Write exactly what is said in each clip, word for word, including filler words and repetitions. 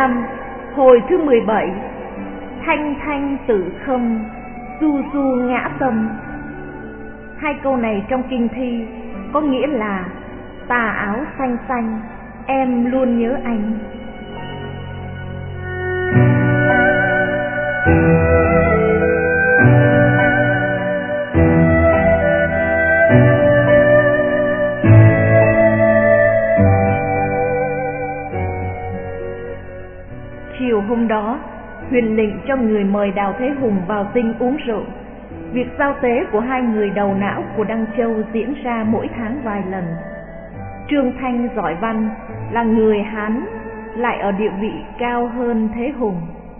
Lam, hồi thứ mười bảy. Thanh thanh tự khâm, du du ngã tâm. Hai câu này trong kinh thi có nghĩa là tà áo xanh xanh, em luôn nhớ anh. Chiều hôm đó, Huyền lệnh cho người mời Đào Thế Hùng vào dinh uống rượu. Việc giao tế của hai người đầu não của Đăng Châu diễn ra mỗi tháng vài lần. Trương Thanh giỏi văn, là người Hán, lại ở địa vị cao hơn Thế Hùng.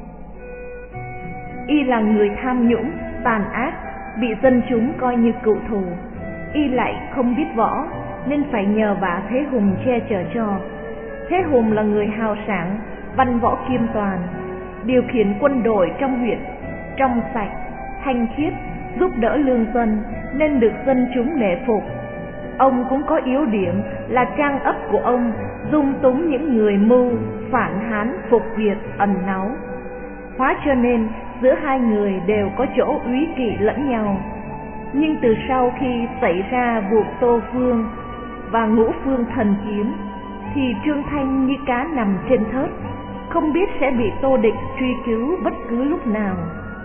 Y là người tham nhũng, tàn ác, bị dân chúng coi như cựu thù. Y lại không biết võ, nên phải nhờ vả Thế Hùng che chở cho. Thế Hùng là người hào sảng, văn võ kiêm toàn, điều khiển quân đội trong huyện trong sạch, thanh khiết, giúp đỡ lương dân, nên được dân chúng nể phục. Ông cũng có yếu điểm là trang ấp của ông dung túng những người mưu phản Hán phục Việt ẩn náu. Hóa cho nên giữa hai người đều có chỗ úy kỵ lẫn nhau. Nhưng từ sau khi xảy ra vụ Tô Phương và Ngũ Phương thần kiếm, thì Trương Thanh như cá nằm trên thớt, không biết sẽ bị Tô Địch truy cứu bất cứ lúc nào.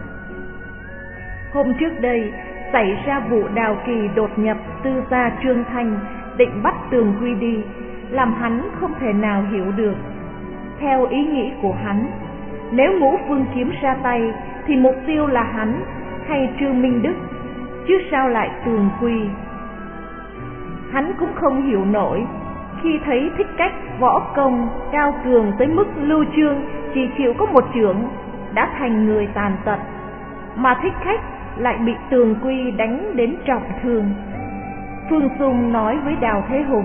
Hôm trước đây xảy ra vụ Đào Kỳ đột nhập tư gia Trương Thanh, định bắt Tường Quy đi, làm hắn không thể nào hiểu được. Theo ý nghĩ của hắn, nếu Ngũ Phương kiếm ra tay thì mục tiêu là hắn hay Trương Minh Đức, chứ sao lại Tường Quy. Hắn cũng không hiểu nổi khi thấy Thích Cách võ công cao cường tới mức Lưu Chương chỉ chịu có một chưởng đã thành người tàn tật, mà Thích Khách lại bị Tường Quy đánh đến trọng thương. Phương Dung nói với Đào Thế Hùng: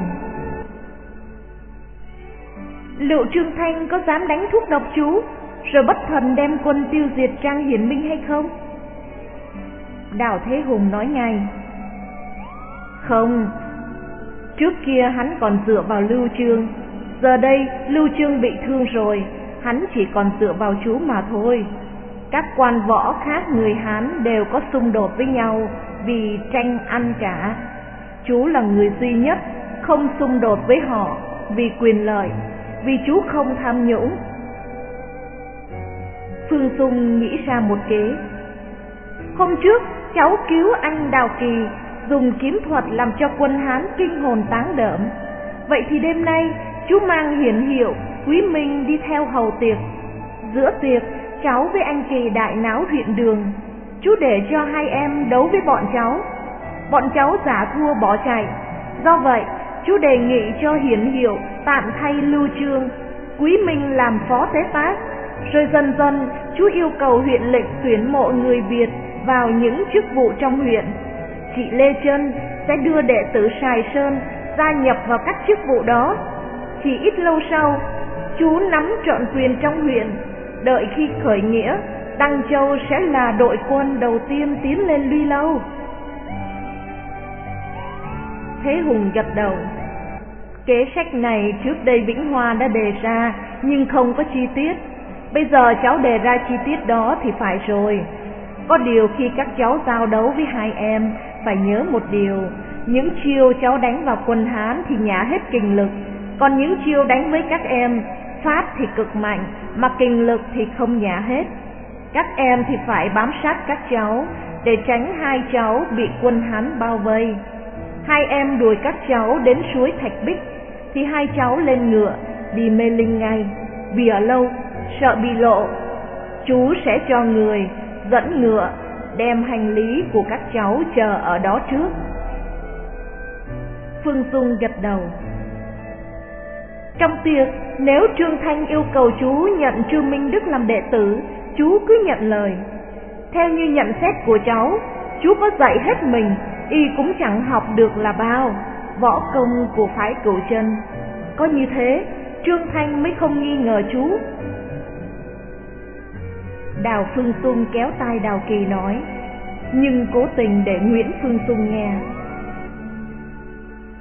liệu Trương Thanh có dám đánh thuốc độc chú rồi bất thần đem quân tiêu diệt Trang Hiển Minh hay không? Đào Thế Hùng nói ngay: không. Trước kia hắn còn dựa vào Lưu Chương, giờ đây Lưu Chương bị thương rồi, hắn chỉ còn dựa vào chú mà thôi. Các quan võ khác người Hán đều có xung đột với nhau vì tranh ăn cả. Chú là người duy nhất không xung đột với họ vì quyền lợi, vì chú không tham nhũng. Phương Dung nghĩ ra một kế. Hôm trước cháu cứu anh Đào Kỳ, dùng kiếm thuật làm cho quân Hán kinh hồn táng đởm. Vậy thì đêm nay chú mang hiển hiệu Quý Minh đi theo hầu tiệc. Giữa tiệc cháu với anh Kỳ đại náo huyện đường, chú để cho hai em đấu với bọn cháu. Bọn cháu giả thua bỏ chạy. Do vậy chú đề nghị cho hiển hiệu tạm thay Lưu Chương, Quý Minh làm phó tế tác. Rồi dần dần chú yêu cầu huyện lệnh tuyển mộ người Việt vào những chức vụ trong huyện. Chị Lê Trân sẽ đưa đệ tử Sài Sơn gia nhập vào các chức vụ đó. Chỉ ít lâu sau, chú nắm trọn quyền trong huyện. Đợi khi khởi nghĩa, Đăng Châu sẽ là đội quân đầu tiên tiến lên Luy Lâu. Thế Hùng gật đầu. Kế sách này trước đây Vĩnh Hoa đã đề ra, nhưng không có chi tiết. Bây giờ cháu đề ra chi tiết đó thì phải rồi. Có điều khi các cháu giao đấu với hai em, phải nhớ một điều: những chiêu cháu đánh vào quân Hán thì nhả hết kình lực, còn những chiêu đánh với các em, phát thì cực mạnh, mà kình lực thì không nhả hết. Các em thì phải bám sát các cháu, để tránh hai cháu bị quân Hán bao vây. Hai em đuổi các cháu đến suối Thạch Bích, thì hai cháu lên ngựa, đi Mê Linh ngay, vì ở lâu, sợ bị lộ. Chú sẽ cho người dẫn ngựa, đem hành lý của các cháu chờ ở đó trước. Phương Dung gật đầu. Trong tiệc, nếu Trương Thanh yêu cầu chú nhận Trương Minh Đức làm đệ tử, chú cứ nhận lời. Theo như nhận xét của cháu, chú có dạy hết mình, y cũng chẳng học được là bao võ công của phái Cửu Chân. Có như thế, Trương Thanh mới không nghi ngờ chú. Đào Phương Dung kéo tay Đào Kỳ nói, nhưng cố tình để Nguyễn Phương Dung nghe.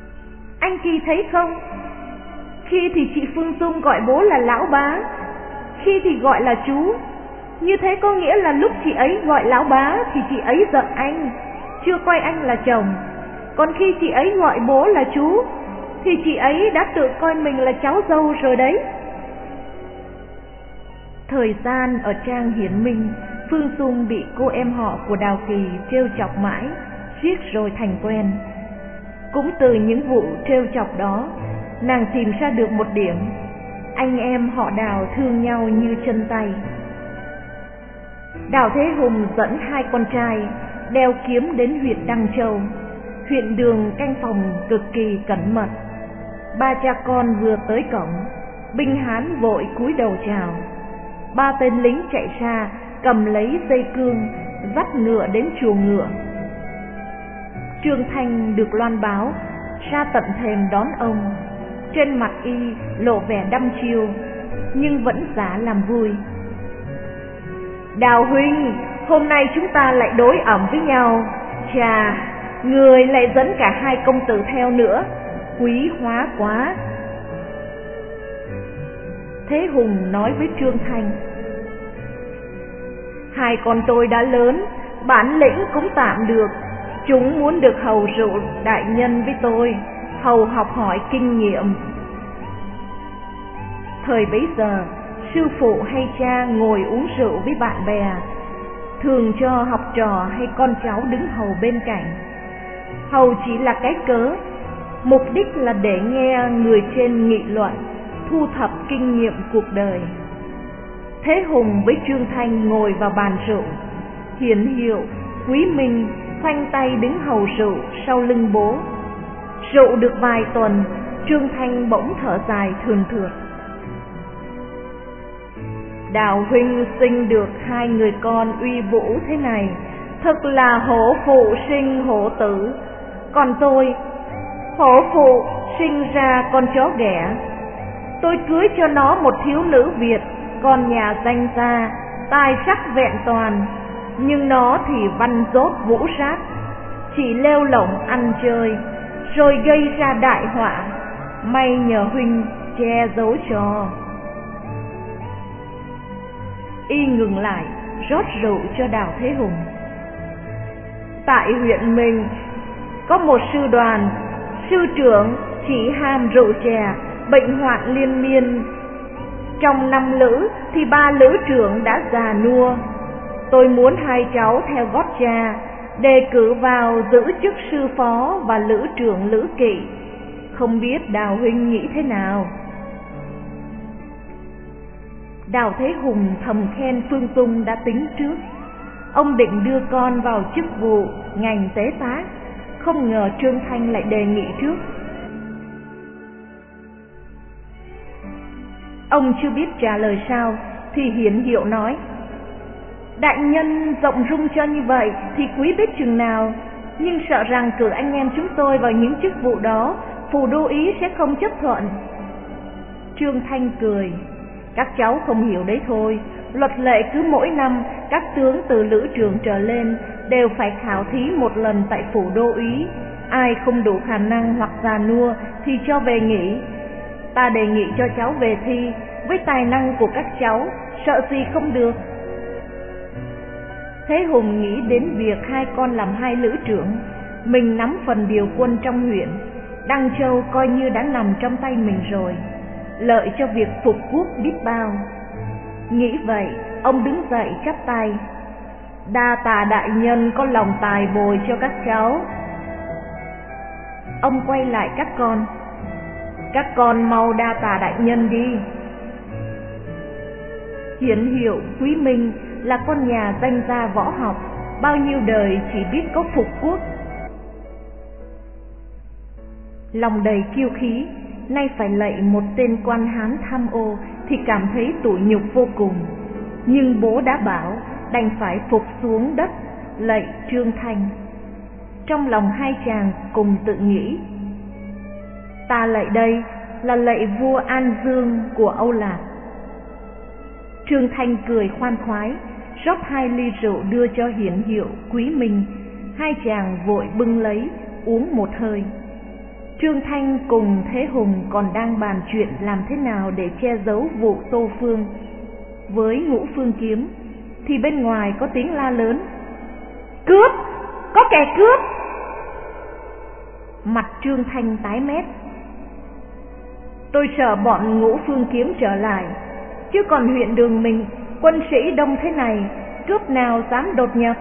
Anh Kỳ thấy không, khi thì chị Phương Dung gọi bố là lão bá, khi thì gọi là chú. Như thế có nghĩa là lúc chị ấy gọi lão bá thì chị ấy giận anh, chưa coi anh là chồng. Còn khi chị ấy gọi bố là chú thì chị ấy đã tự coi mình là cháu dâu rồi đấy. Thời gian ở trang Hiển Minh, Phương Dung bị cô em họ của Đào Kỳ trêu chọc mãi, riết rồi thành quen. Cũng từ những vụ trêu chọc đó, nàng tìm ra được một điểm: anh em họ Đào thương nhau như chân tay. Đào Thế Hùng dẫn hai con trai đeo kiếm đến huyện Đăng Châu. Huyện Đường canh phòng cực kỳ cẩn mật. Ba cha con vừa tới cổng, binh Hán vội cúi đầu chào. Ba tên lính chạy ra cầm lấy dây cương, dắt ngựa đến chuồng ngựa. Trương Thanh được loan báo ra tận thềm đón ông. Trên mặt y lộ vẻ đăm chiêu, nhưng vẫn giả làm vui. Đào huynh, hôm nay chúng ta lại đối ẩm với nhau. Chà, người lại dẫn cả hai công tử theo nữa, quý hóa quá. Thế Hùng nói với Trương Thanh: hai con tôi đã lớn, bản lĩnh cũng tạm được. Chúng muốn được hầu rượu đại nhân với tôi, hầu học hỏi kinh nghiệm. Thời bấy giờ, sư phụ hay cha ngồi uống rượu với bạn bè, thường cho học trò hay con cháu đứng hầu bên cạnh. Hầu chỉ là cái cớ, mục đích là để nghe người trên nghị luận, thu thập kinh nghiệm cuộc đời. Thế Hùng với Trương Thanh ngồi vào bàn rượu. Hiển Hiệu, Quý Minh khoanh tay đứng hầu rượu sau lưng bố. Rượu được vài tuần, Trương Thanh bỗng thở dài thườn thượt: Đào huynh sinh được hai người con uy vũ thế này, thật là hổ phụ sinh hổ tử. Còn tôi, hổ phụ sinh ra con chó ghẻ. Tôi cưới cho nó một thiếu nữ Việt, con nhà danh gia, tài sắc vẹn toàn, nhưng nó thì văn dốt vũ sát, chỉ lêu lổng ăn chơi, rồi gây ra đại họa. May nhờ huynh che giấu cho. Y ngừng lại, rót rượu cho Đào Thế Hùng. Tại huyện mình có một sư đoàn, sư trưởng chỉ ham rượu chè, bệnh hoạn liên miên. Trong năm lữ thì ba lữ trưởng đã già nua. Tôi muốn hai cháu theo gót cha, đề cử vào giữ chức sư phó và lữ trưởng lữ kỵ. Không biết Đào huynh nghĩ thế nào? Đào Thế Hùng thầm khen Phương Dung đã tính trước. Ông định đưa con vào chức vụ ngành tế tá, không ngờ Trương Thanh lại đề nghị trước. Ông chưa biết trả lời sao thì Hiển Hiệu nói: đại nhân rộng rung cho như vậy thì quý biết chừng nào, nhưng sợ rằng cử anh em chúng tôi vào những chức vụ đó, phù đô ý sẽ không chấp thuận. Trương Thanh cười: các cháu không hiểu đấy thôi. Luật lệ cứ mỗi năm các tướng từ lữ trưởng trở lên đều phải khảo thí một lần tại phủ đô úy. Ai không đủ khả năng hoặc già nua thì cho về nghỉ. Ta đề nghị cho cháu về thi, với tài năng của các cháu sợ gì không được. Thế Hùng nghĩ đến việc hai con làm hai lữ trưởng, mình nắm phần điều quân trong huyện, Đăng Châu coi như đã nằm trong tay mình rồi, lợi cho việc phục quốc biết bao. Nghĩ vậy, ông đứng dậy chắp tay: đa tạ đại nhân có lòng tài bồi cho các cháu. Ông quay lại các con: các con mau đa tạ đại nhân đi. Hiển Hiệu, Quý Minh là con nhà danh gia võ học, bao nhiêu đời chỉ biết có phục quốc. Lòng đầy kiêu khí, nay phải lạy một tên quan Hán tham ô thì cảm thấy tủi nhục vô cùng. Nhưng bố đã bảo, đành phải phục xuống đất lạy Trương Thanh. Trong lòng hai chàng cùng tự nghĩ: ta lạy đây là lạy vua An Dương của Âu Lạc. Trương Thanh cười khoan khoái, rót hai ly rượu đưa cho Hiển Hiệu, Quý Minh. Hai chàng vội bưng lấy, uống một hơi. Trương Thanh cùng Thế Hùng còn đang bàn chuyện làm thế nào để che giấu vụ Tô Phương. với Ngũ Phương Kiếm, thì bên ngoài có tiếng la lớn: "Cướp! Có kẻ cướp!" Mặt Trương Thanh tái mét. Tôi sợ bọn Ngũ Phương Kiếm trở lại, chứ còn huyện Đường mình quân sĩ đông thế này, cướp nào dám đột nhập.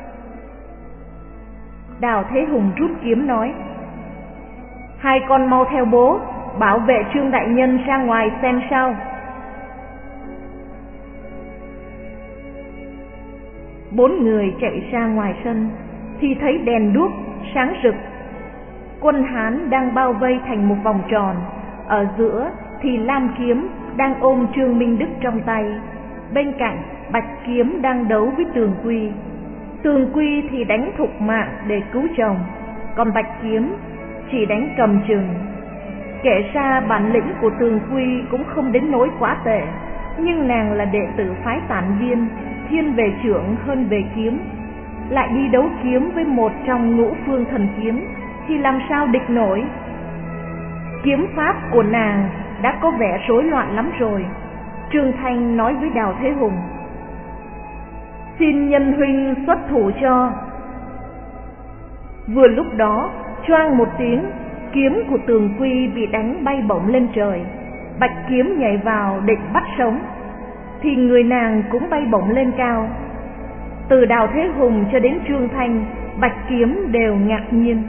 Đào Thế Hùng rút kiếm nói: "Hai con mau theo bố, bảo vệ Trương đại nhân ra ngoài xem sao." Bốn người chạy ra ngoài sân thì thấy đèn đuốc sáng rực. Quân Hán đang bao vây thành một vòng tròn, ở giữa thì Lam Kiếm đang ôm Trương Minh Đức trong tay, bên cạnh Bạch Kiếm đang đấu với Tường Quy. Tường Quy thì đánh thục mạng để cứu chồng, còn Bạch Kiếm chỉ đánh cầm chừng. Kể ra bản lĩnh của Tường Quy cũng không đến nỗi quá tệ, nhưng nàng là đệ tử phái Tản Viên, thiên về chưởng hơn về kiếm, lại đi đấu kiếm với một trong Ngũ Phương Thần Kiếm thì làm sao địch nổi. Kiếm pháp của nàng đã có vẻ rối loạn lắm rồi. Trương Thanh nói với Đào Thế Hùng: "Xin nhân huynh xuất thủ cho." Vừa lúc đó choang một tiếng, kiếm của Tường Quy bị đánh bay bổng lên trời. Bạch Kiếm nhảy vào định bắt sống, thì người nàng cũng bay bổng lên cao. Từ Đào Thế Hùng cho đến Trương Thanh, Bạch Kiếm đều ngạc nhiên.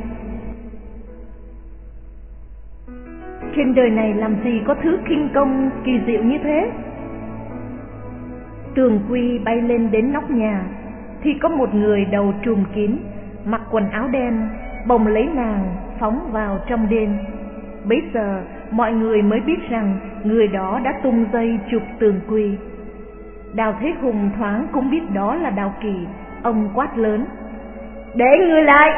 Trên đời này làm gì có thứ khinh công kỳ diệu như thế? Tường Quy bay lên đến nóc nhà thì có một người đầu trùm kín, mặc quần áo đen, bồng lấy nàng phóng vào trong đêm. Bấy giờ mọi người mới biết rằng người đó đã tung dây chụp Tường Quy. Đào Thế Hùng thoáng cũng biết đó là Đào Kỳ. Ông quát lớn: "Để người lại!"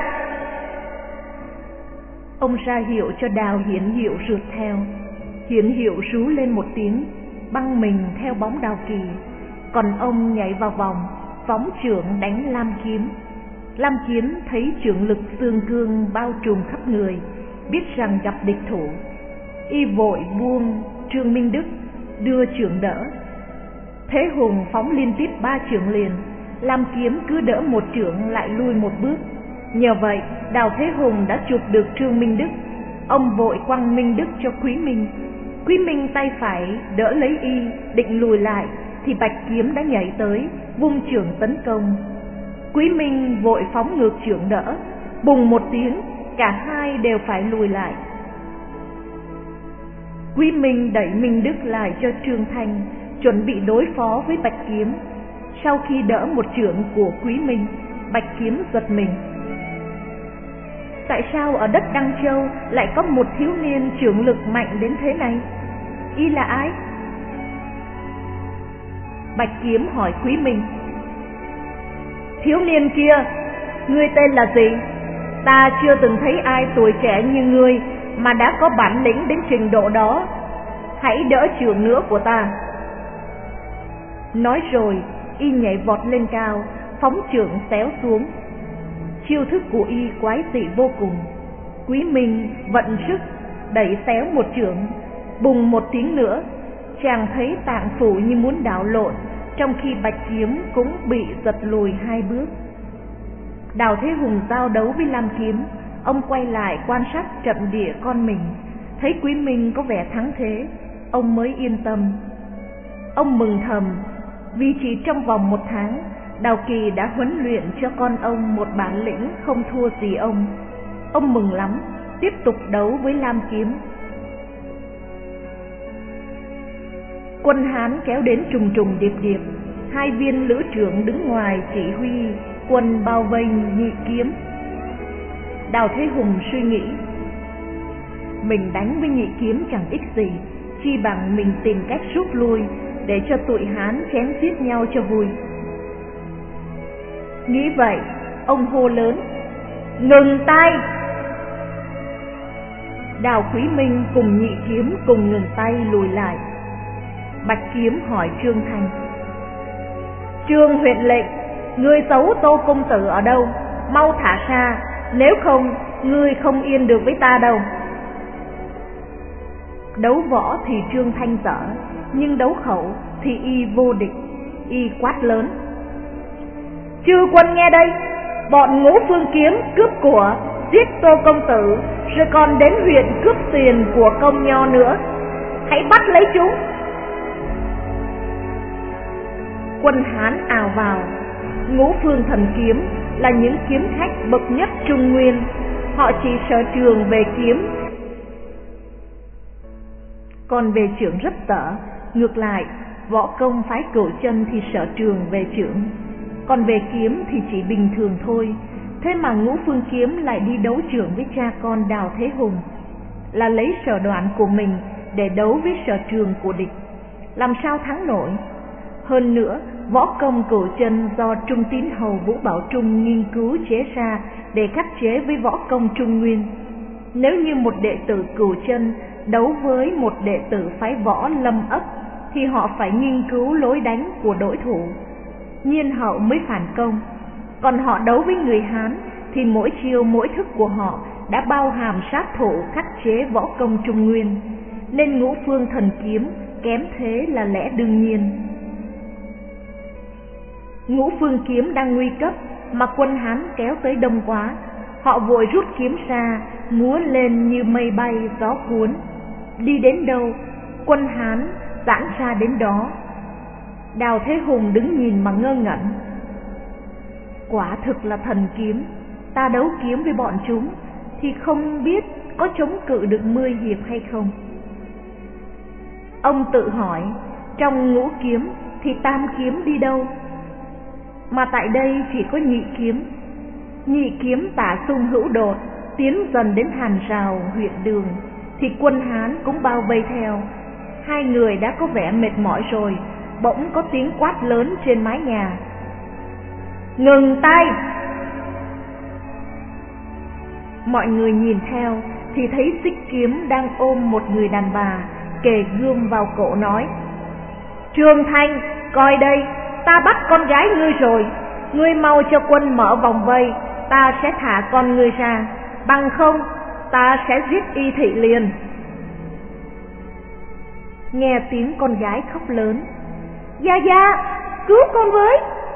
Ông ra hiệu cho Đào Hiển Hiệu rượt theo. Hiển Hiệu rú lên một tiếng, băng mình theo bóng Đào Kỳ, còn ông nhảy vào vòng, phóng chưởng đánh Lam Kiếm. Lam Kiếm thấy chưởng lực xương cương bao trùm khắp người, biết rằng gặp địch thủ, y vội buông Trương Minh Đức đưa chưởng đỡ. Thế Hùng phóng liên tiếp ba chưởng liền, Lam Kiếm cứ đỡ một chưởng lại lui một bước. Nhờ vậy Đào Thế Hùng đã chụp được Trương Minh Đức. Ông vội quăng Minh Đức cho Quý Minh. Quý Minh tay phải đỡ lấy y, định lùi lại thì Bạch Kiếm đã nhảy tới, vung chưởng tấn công. Quý Minh vội phóng ngược chưởng đỡ, bùng một tiếng, cả hai đều phải lùi lại. Quý Minh đẩy Minh Đức lại cho Trương Thanh, chuẩn bị đối phó với Bạch Kiếm. Sau khi đỡ một chưởng của Quý Minh, Bạch Kiếm giật mình. Tại sao ở đất Đăng Châu lại có một thiếu niên chưởng lực mạnh đến thế này? Y là ai? Bạch Kiếm hỏi Quý Minh: "Thiếu niên kia, ngươi tên là gì? Ta chưa từng thấy ai tuổi trẻ như ngươi mà đã có bản lĩnh đến trình độ đó. Hãy đỡ chưởng nữa của ta." Nói rồi y nhảy vọt lên cao, phóng chưởng xéo xuống. Chiêu thức của y quái dị vô cùng. Quý Minh vận sức đẩy xéo một chưởng, bùng một tiếng nữa, chàng thấy tạng phủ như muốn đảo lộn, trong khi Bạch Kiếm cũng bị giật lùi hai bước. Đào Thế Hùng giao đấu với Lam Kiếm. Ông quay lại quan sát trận địa con mình, thấy Quý Minh có vẻ thắng thế, ông mới yên tâm. Ông mừng thầm vì chỉ trong vòng một tháng, Đào Kỳ đã huấn luyện cho con ông một bản lĩnh không thua gì ông. Ông mừng lắm, tiếp tục đấu với Lam Kiếm. Quân Hán kéo đến trùng trùng điệp điệp. Hai viên lữ trưởng đứng ngoài chỉ huy quân bao vây Nhị Kiếm. Đào Thế Hùng suy nghĩ, mình đánh với Nhị Kiếm chẳng ích gì, chi bằng mình tìm cách rút lui để cho tụi Hán chém giết nhau cho vui. Nghĩ vậy, ông hô lớn: "Ngừng tay!" Đào Quý Minh cùng Nhị Kiếm cùng ngừng tay lùi lại. Bạch Kiếm hỏi Trương Thanh: "Trương huyện lệnh, ngươi giấu Tô công tử ở đâu? Mau thả ra, nếu không ngươi không yên được với ta đâu." Đấu võ thì Trương Thanh dở, nhưng đấu khẩu thì y vô địch. Y quát lớn: "Chư quân nghe đây, bọn Ngũ Phương Kiếm cướp của, giết Tô công tử, rồi còn đến huyện cướp tiền của công nho nữa. Hãy bắt lấy chúng!" Quân Hán ào vào. Ngũ Phương Thần Kiếm là những kiếm khách bậc nhất Trung Nguyên. Họ chỉ sở trường về kiếm, còn về chưởng rất dở. Ngược lại, võ công phái Cửu Chân thì sở trường về chưởng, còn về kiếm thì chỉ bình thường thôi. Thế mà Ngũ Phương Kiếm lại đi đấu chưởng với cha con Đào Thế Hùng, là lấy sở đoạn của mình để đấu với sở trường của địch, làm sao thắng nổi. Hơn nữa, võ công Cửu Chân do Trung Tín Hầu Vũ Bảo Trung nghiên cứu chế ra để khắc chế với võ công Trung Nguyên. Nếu như một đệ tử Cửu Chân đấu với một đệ tử phái võ Lâm Ấp thì họ phải nghiên cứu lối đánh của đối thủ, nhiên hậu mới phản công. Còn họ đấu với người Hán thì mỗi chiêu mỗi thức của họ đã bao hàm sát thủ khắc chế võ công Trung Nguyên, nên Ngũ Phương Thần Kiếm kém thế là lẽ đương nhiên. Ngũ Phương Kiếm đang nguy cấp mà quân Hán kéo tới đông quá. Họ vội rút kiếm ra, múa lên như mây bay gió cuốn. Đi đến đâu, quân Hán giãn ra đến đó. Đào Thế Hùng đứng nhìn mà ngơ ngẩn. Quả thực là thần kiếm. Ta đấu kiếm với bọn chúng thì không biết có chống cự được mươi hiệp hay không. Ông tự hỏi, trong ngũ kiếm thì tam kiếm đi đâu? Mà tại đây chỉ có nhị kiếm. Nhị kiếm Tả Xung hữu đột tiến dần đến hàng rào huyện Đường thì quân Hán cũng bao vây theo. Hai người đã có vẻ mệt mỏi rồi, bỗng có tiếng quát lớn trên mái nhà: "Ngừng tay!" Mọi người nhìn theo thì thấy Xích Kiếm đang ôm một người đàn bà, kề gươm vào cổ nói: "Trương Thanh, coi đây, ta bắt con gái ngươi rồi, ngươi mau cho quân mở vòng vây, ta sẽ thả con ngươi ra, bằng không ta sẽ giết y thị liền." Nghe tiếng con gái khóc lớn: "Gia Gia, cứu con với!"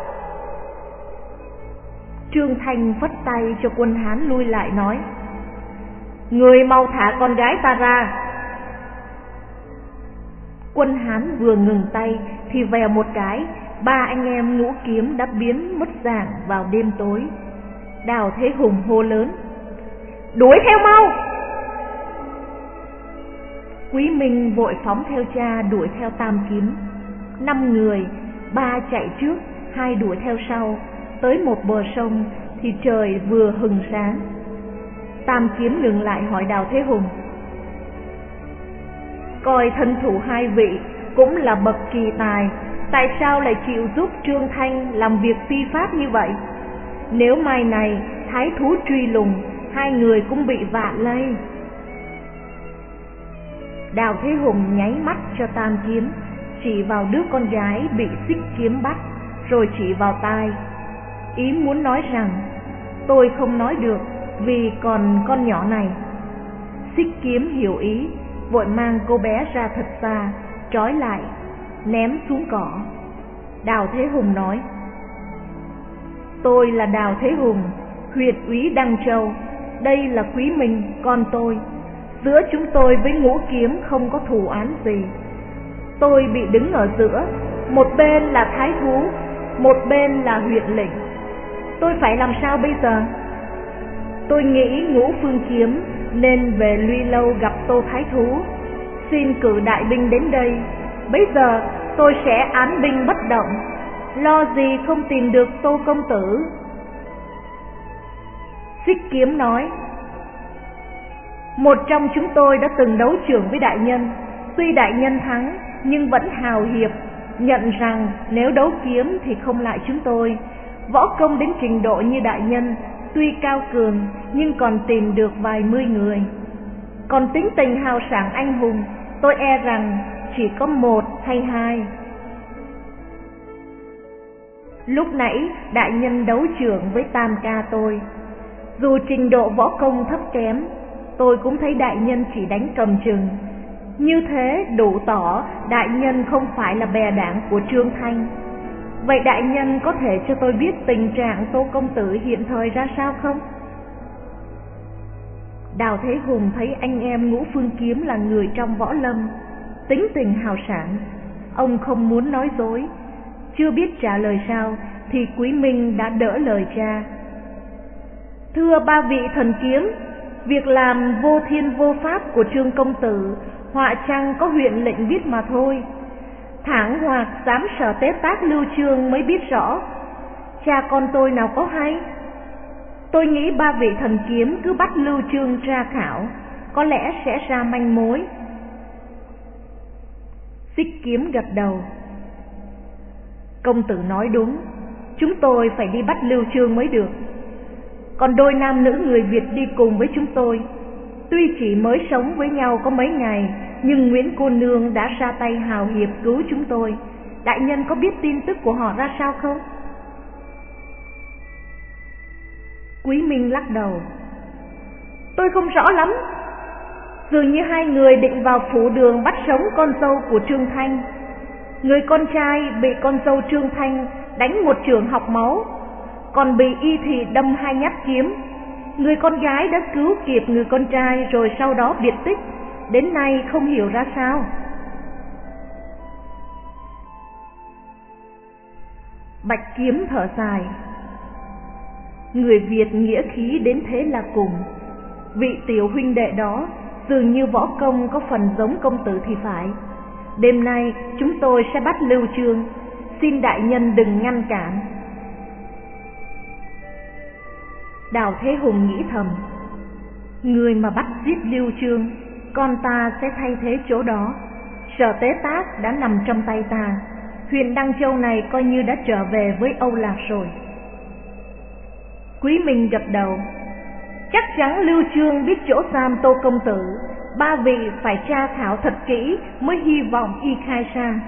Trương Thanh phất tay cho quân Hán lui lại nói: "Ngươi mau thả con gái ta ra." Quân Hán vừa ngừng tay thì vèo một cái, ba anh em Ngũ Kiếm đã biến mất dạng vào đêm tối. Đào Thế Hùng hô lớn: "Đuổi theo mau!" Quý Minh vội phóng theo cha đuổi theo tam kiếm. Năm người, ba chạy trước, hai đuổi theo sau. Tới một bờ sông thì trời vừa hừng sáng. Tam kiếm ngừng lại hỏi Đào Thế Hùng: "Coi thân thủ hai vị cũng là bậc kỳ tài, tại sao lại chịu giúp Trương Thanh làm việc phi pháp như vậy? Nếu mai này thái thú truy lùng, hai người cũng bị vạ lây." Đào Thế Hùng nháy mắt cho tam kiếm, chỉ vào đứa con gái bị Xích Kiếm bắt, rồi chỉ vào tai. Ý muốn nói rằng: "Tôi không nói được vì còn con nhỏ này." Xích Kiếm hiểu ý, vội mang cô bé ra thật xa, trói lại, ném xuống cỏ. Đào Thế Hùng nói: "Tôi là Đào Thế Hùng, huyện úy Đăng Châu. Đây là Quý Minh, con tôi. Giữa chúng tôi với Ngũ Kiếm không có thù oán gì. Tôi bị đứng ở giữa, một bên là thái thú, một bên là huyện lệnh. Tôi phải làm sao bây giờ? Tôi nghĩ Ngũ Phương Kiếm nên về Luy Lâu gặp Tô thái thú, xin cử đại binh đến đây. Bây giờ tôi sẽ án binh bất động, lo gì không tìm được Tô công tử." Xích Kiếm nói: "Một trong chúng tôi đã từng đấu chưởng với đại nhân, tuy đại nhân thắng nhưng vẫn hào hiệp, nhận rằng nếu đấu kiếm thì không lại chúng tôi. Võ công đến trình độ như đại nhân, tuy cao cường nhưng còn tìm được vài mươi người. Còn tính tình hào sảng anh hùng, tôi e rằng chỉ có một hay hai. Lúc nãy đại nhân đấu chưởng với tam ca tôi, dù trình độ võ công thấp kém, tôi cũng thấy đại nhân chỉ đánh cầm chừng. Như thế đủ tỏ đại nhân không phải là bè đảng của Trương Thanh. Vậy đại nhân có thể cho tôi biết tình trạng Tô công tử hiện thời ra sao không? Đào Thế Hùng thấy anh em Ngũ Phương Kiếm là người trong võ lâm, tính tình hào sảng, ông không muốn nói dối. Chưa biết trả lời sao thì Quý Minh đã đỡ lời cha. Thưa ba vị thần kiếm, việc làm vô thiên vô pháp của Trương công tử họa chăng có huyện lệnh biết mà thôi. Thảng hoặc dám Sở Tế Tác Lưu Chương mới biết rõ, cha con tôi nào có hay. Tôi nghĩ ba vị thần kiếm cứ bắt Lưu Chương tra khảo, có lẽ sẽ ra manh mối. Xích Kiếm gật đầu. Công tử nói đúng, chúng tôi phải đi bắt Lưu Chương mới được. Còn đôi nam nữ người Việt đi cùng với chúng tôi, tuy chỉ mới sống với nhau có mấy ngày, nhưng Nguyễn cô nương đã ra tay hào hiệp cứu chúng tôi. Đại nhân có biết tin tức của họ ra sao không? Quý Minh lắc đầu. Tôi không rõ lắm. Dường như hai người định vào phủ đường bắt sống con dâu của Trương Thanh. Người con trai bị con dâu Trương Thanh đánh một chưởng học máu, còn bị y thị đâm hai nhát kiếm. Người con gái đã cứu kịp người con trai rồi sau đó biệt tích, đến nay không hiểu ra sao. Bạch Kiếm thở dài. Người Việt nghĩa khí đến thế là cùng. Vị tiểu huynh đệ đó dường như võ công có phần giống công tử thì phải. Đêm nay chúng tôi sẽ bắt Lưu Chương, xin đại nhân đừng ngăn cản. Đào Thế Hùng nghĩ thầm, người mà bắt giết Lưu Chương, con ta sẽ thay thế chỗ đó. Sở Tế Tác đã nằm trong tay ta, huyện Đăng Châu này coi như đã trở về với Âu Lạc rồi. Quý Minh gật đầu. Chắc chắn Lưu Chương biết chỗ giam Tô công tử, ba vị phải tra khảo thật kỹ mới hy vọng y khai ra.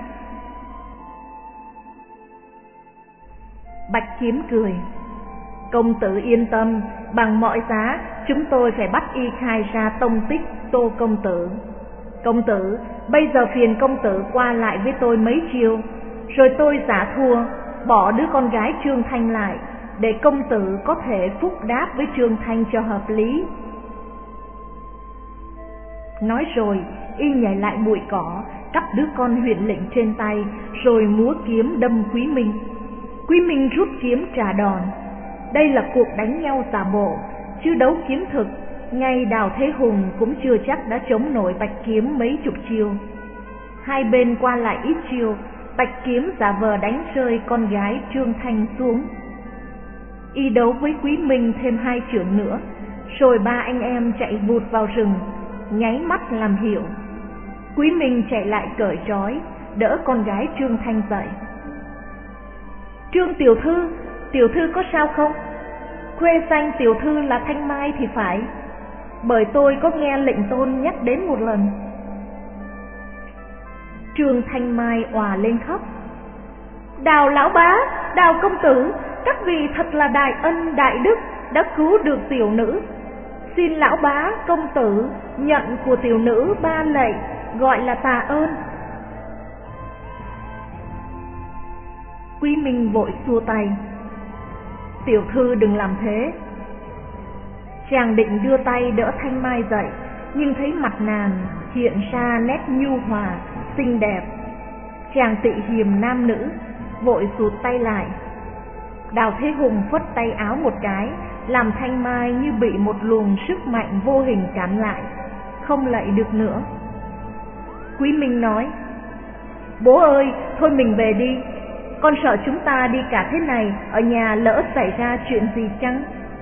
Bạch Kiếm cười. Công tử yên tâm, bằng mọi giá chúng tôi phải bắt y khai ra tông tích Tô công tử. Công tử, bây giờ phiền công tử qua lại với tôi mấy chiêu, rồi tôi giả thua, bỏ đứa con gái Trương Thanh lại, để công tử có thể phúc đáp với Trương Thanh cho hợp lý. Nói rồi, y nhảy lại bụi cỏ, cắp đứa con huyện lệnh trên tay, rồi múa kiếm đâm Quý Minh. Quý Minh rút kiếm trả đòn. Đây là cuộc đánh nhau giả bộ, chứ đấu kiếm thực, ngay Đào Thế Hùng cũng chưa chắc đã chống nổi Bạch Kiếm mấy chục chiêu. Hai bên qua lại ít chiêu, Bạch Kiếm giả vờ đánh rơi con gái Trương Thanh xuống. Y đấu với Quý Minh thêm hai chưởng nữa, rồi ba anh em chạy vụt vào rừng, nháy mắt làm hiệu. Quý Minh chạy lại cởi trói, đỡ con gái Trương Thanh dậy. Trương tiểu thư, tiểu thư có sao không? Khuê danh tiểu thư là Thanh Mai thì phải, bởi tôi có nghe lệnh tôn nhắc đến một lần. Trương Thanh Mai òa lên khóc. Đào lão bá, Đào công tử, các vị thật là đại ân đại đức, đã cứu được tiểu nữ. Xin lão bá công tử nhận của tiểu nữ ba lạy, gọi là tạ ơn. Quý Minh vội xua tay. Tiểu thư đừng làm thế. Chàng định đưa tay đỡ Thanh Mai dậy, nhưng thấy mặt nàng hiện ra nét nhu hòa, xinh đẹp. Chàng tị hiềm nam nữ, vội rụt tay lại. Đào Thế Hùng phất tay áo một cái, làm Thanh Mai như bị một luồng sức mạnh vô hình cản lại, không lạy được nữa. Quý Minh nói, bố ơi, thôi mình về đi, con sợ chúng ta đi cả thế này, ở nhà lỡ xảy ra chuyện gì chăng?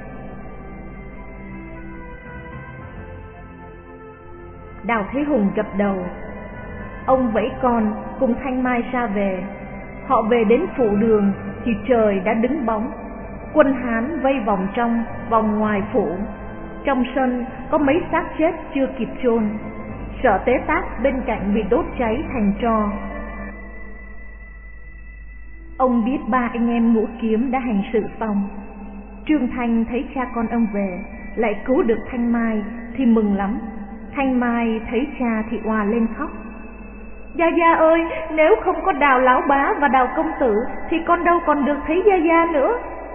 Đào Thế Hùng gật đầu. Ông vẫy con cùng Thanh Mai ra về. Họ về đến phủ đường thì trời đã đứng bóng. Quân Hán vây vòng trong, vòng ngoài phủ. Trong sân có mấy xác chết chưa kịp chôn. Sở Tế Tác bên cạnh bị đốt cháy thành tro. Ông biết ba anh em Ngũ Kiếm đã hành sự xong. Trương Thanh thấy cha con ông về, lại cứu được Thanh Mai thì mừng lắm. Thanh Mai thấy cha thì òa lên khóc. Gia Gia ơi, nếu không có Đào lão bá và Đào công tử thì con đâu còn được thấy Gia Gia nữa.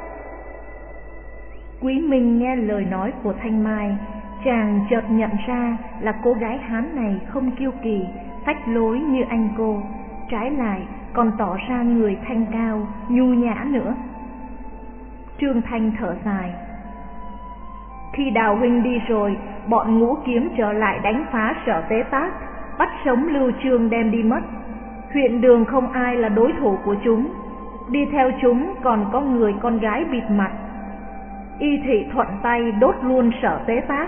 Quý Minh nghe lời nói của Thanh Mai, chàng chợt nhận ra là cô gái Hán này không kiêu kỳ, phách lối như anh cô, trái lại còn tỏ ra người thanh cao, nhu nhã nữa. Trương Thanh thở dài. Khi Đào huynh đi rồi, bọn Ngũ Kiếm trở lại đánh phá Sở Tế Tác, bắt sống Lưu Chương đem đi mất. Huyện Đường không ai là đối thủ của chúng, đi theo chúng còn có người con gái bịt mặt. Y thị thuận tay đốt luôn Sở Tế Tác.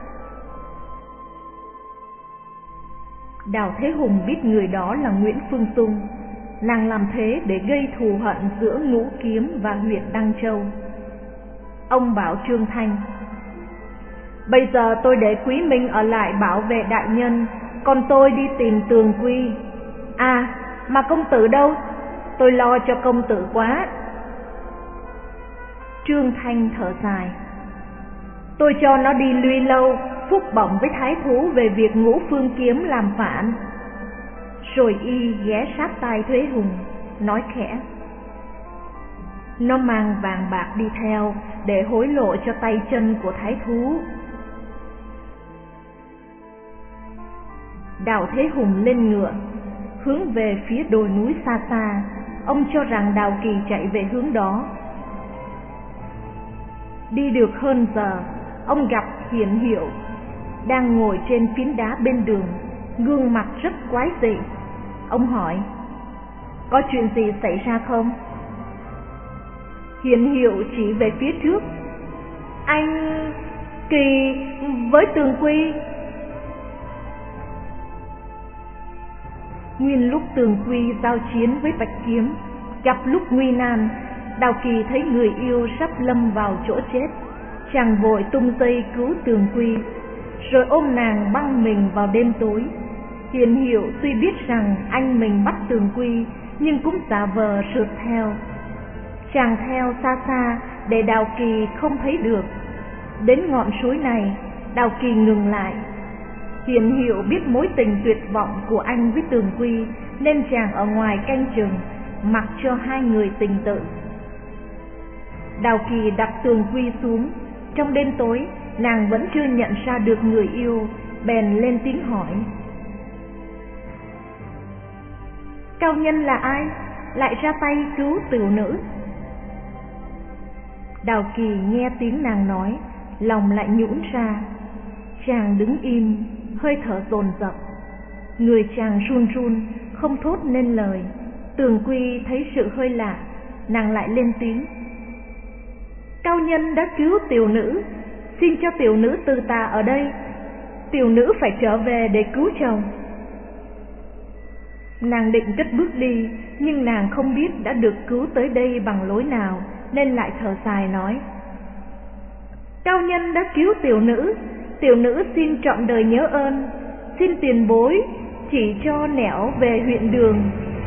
Đào Thế Hùng biết người đó là Nguyễn Phương Tung, nàng làm thế để gây thù hận giữa Ngũ Kiếm và huyện Đăng Châu. Ông bảo Trương Thanh: Bây giờ tôi để Quý Minh ở lại bảo vệ đại nhân, còn tôi đi tìm Tường Quy. À, mà công tử đâu? Tôi lo cho công tử quá. Trương Thanh thở dài. Tôi cho nó đi Luy Lâu, phúc bổng với thái thú về việc Ngũ Phương Kiếm làm phản. Rồi y ghé sát tai Thế Hùng, nói khẽ: Nó mang vàng bạc đi theo để hối lộ cho tay chân của thái thú. Đào Thế Hùng lên ngựa, hướng về phía đồi núi xa xa. Ông cho rằng Đào Kỳ chạy về hướng đó. Đi được hơn giờ, ông gặp Hiển Hiệu đang ngồi trên phiến đá bên đường, gương mặt rất quái dị. Ông hỏi: Có chuyện gì xảy ra không? Hiển Hiệu chỉ về phía trước: Anh Kỳ với Tường Quy. Nguyên lúc Tường Quy giao chiến với Bạch Kiếm, gặp lúc nguy nan, Đào Kỳ thấy người yêu sắp lâm vào chỗ chết, chàng vội tung dây cứu Tường Quy, rồi ôm nàng băng mình vào đêm tối. Hiển Hiệu tuy biết rằng anh mình bắt Tường Quy, nhưng cũng giả vờ rượt theo. Chàng theo xa xa để Đào Kỳ không thấy được. Đến ngọn suối này, Đào Kỳ ngừng lại. Hiển Hiệu biết mối tình tuyệt vọng của anh với Tường Quy, nên chàng ở ngoài canh chừng, mặc cho hai người tình tự. Đào Kỳ đặt Tường Quy xuống. Trong đêm tối, nàng vẫn chưa nhận ra được người yêu, bèn lên tiếng hỏi: Cao nhân là ai, lại ra tay cứu tiểu nữ? Đào Kỳ nghe tiếng nàng nói, lòng lại nhũn ra. Chàng đứng im, hơi thở dồn dập, người chàng run run, không thốt nên lời. Tường Quy thấy sự hơi lạ, nàng lại lên tiếng: Cao nhân đã cứu tiểu nữ, xin cho tiểu nữ từ tà ở đây. Tiểu nữ phải trở về để cứu chồng. Nàng định cất bước đi, nhưng nàng không biết đã được cứu tới đây bằng lối nào, nên lại thở dài nói: Cao nhân đã cứu tiểu nữ, tiểu nữ xin trọn đời nhớ ơn, xin tiền bối chỉ cho nẻo về huyện Đường.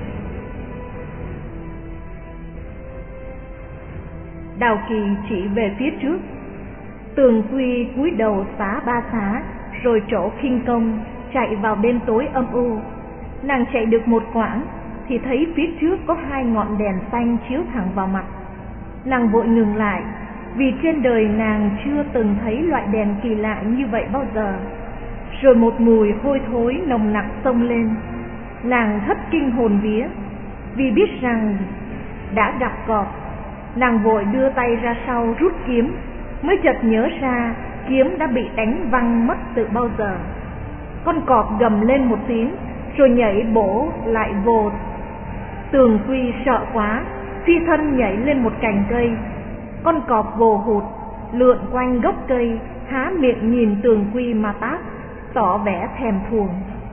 Đào Kỳ chỉ về phía trước. Tường Quy cúi đầu xá ba xá, rồi trổ khinh công chạy vào đêm tối âm u. Nàng chạy được một quãng thì thấy phía trước có hai ngọn đèn xanh chiếu thẳng vào mặt. Nàng vội ngừng lại, vì trên đời nàng chưa từng thấy loại đèn kỳ lạ như vậy bao giờ. Rồi một mùi hôi thối nồng nặc xông lên. Nàng thất kinh hồn vía, vì biết rằng đã gặp cọp. Nàng vội đưa tay ra sau rút kiếm, mới chợt nhớ ra kiếm đã bị đánh văng mất từ bao giờ. Con cọp gầm lên một tiếng, rồi nhảy bổ lại vồ. Tường Quy sợ quá, phi thân nhảy lên một cành cây. Con cọp vồ hụt, lượn quanh gốc cây, há miệng nhìn Tường Quy mà táp, tỏ vẻ thèm thuồng.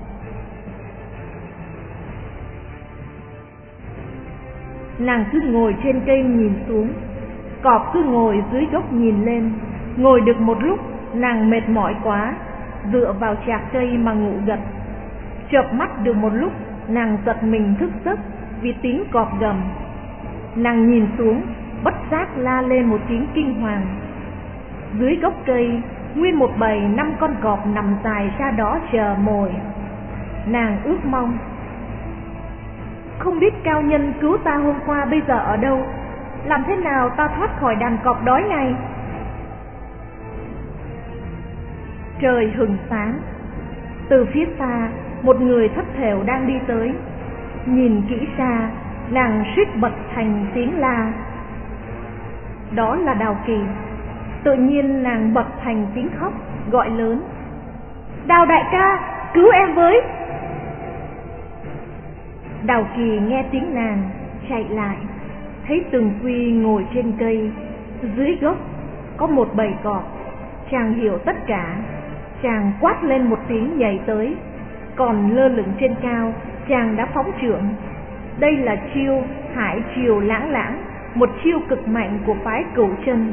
Nàng cứ ngồi trên cây nhìn xuống, cọp cứ ngồi dưới gốc nhìn lên. Ngồi được một lúc, nàng mệt mỏi quá, dựa vào chạc cây mà ngủ gật. Chợp mắt được một lúc, nàng giật mình thức giấc vì tiếng cọp gầm. Nàng nhìn xuống, bất giác la lên một tiếng kinh hoàng. Dưới gốc cây, nguyên một bầy năm con cọp nằm dài ra đó chờ mồi. Nàng ước mong, không biết cao nhân cứu ta hôm qua bây giờ ở đâu, làm thế nào ta thoát khỏi đàn cọp đói này. Trời hừng sáng, từ phía xa một người thất thểu đang đi tới. Nhìn kỹ ra, nàng suýt bật thành tiếng la. Đó là Đào Kỳ. Tự nhiên nàng bật thành tiếng khóc, gọi lớn: Đào đại ca, cứu em với! Đào Kỳ nghe tiếng nàng, chạy lại, thấy Tường Quy ngồi trên cây, dưới gốc có một bầy cọp. Chàng hiểu tất cả, chàng quát lên một tiếng nhảy tới, còn lơ lửng trên cao, chàng đã phóng chưởng. Đây là chiêu Hải Triều Lãng Lãng, một chiêu cực mạnh của phái Cửu Chân.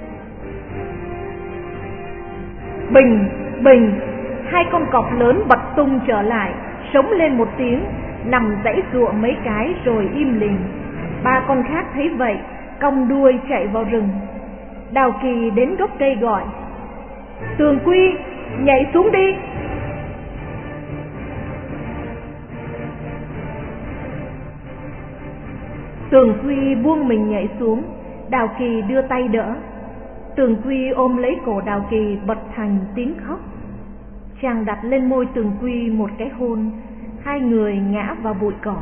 Bình, bình, hai con cọp lớn bật tung trở lại, sống lên một tiếng, nằm giãy giụa mấy cái rồi im lìm. Ba con khác thấy vậy, cong đuôi chạy vào rừng. Đào Kỳ đến gốc cây gọi: Tường Quy, nhảy xuống đi! Tường Quy buông mình nhảy xuống, Đào Kỳ đưa tay đỡ. Tường Quy ôm lấy cổ Đào Kỳ bật thành tiếng khóc. Chàng đặt lên môi Tường Quy một cái hôn, hai người ngã vào bụi cỏ.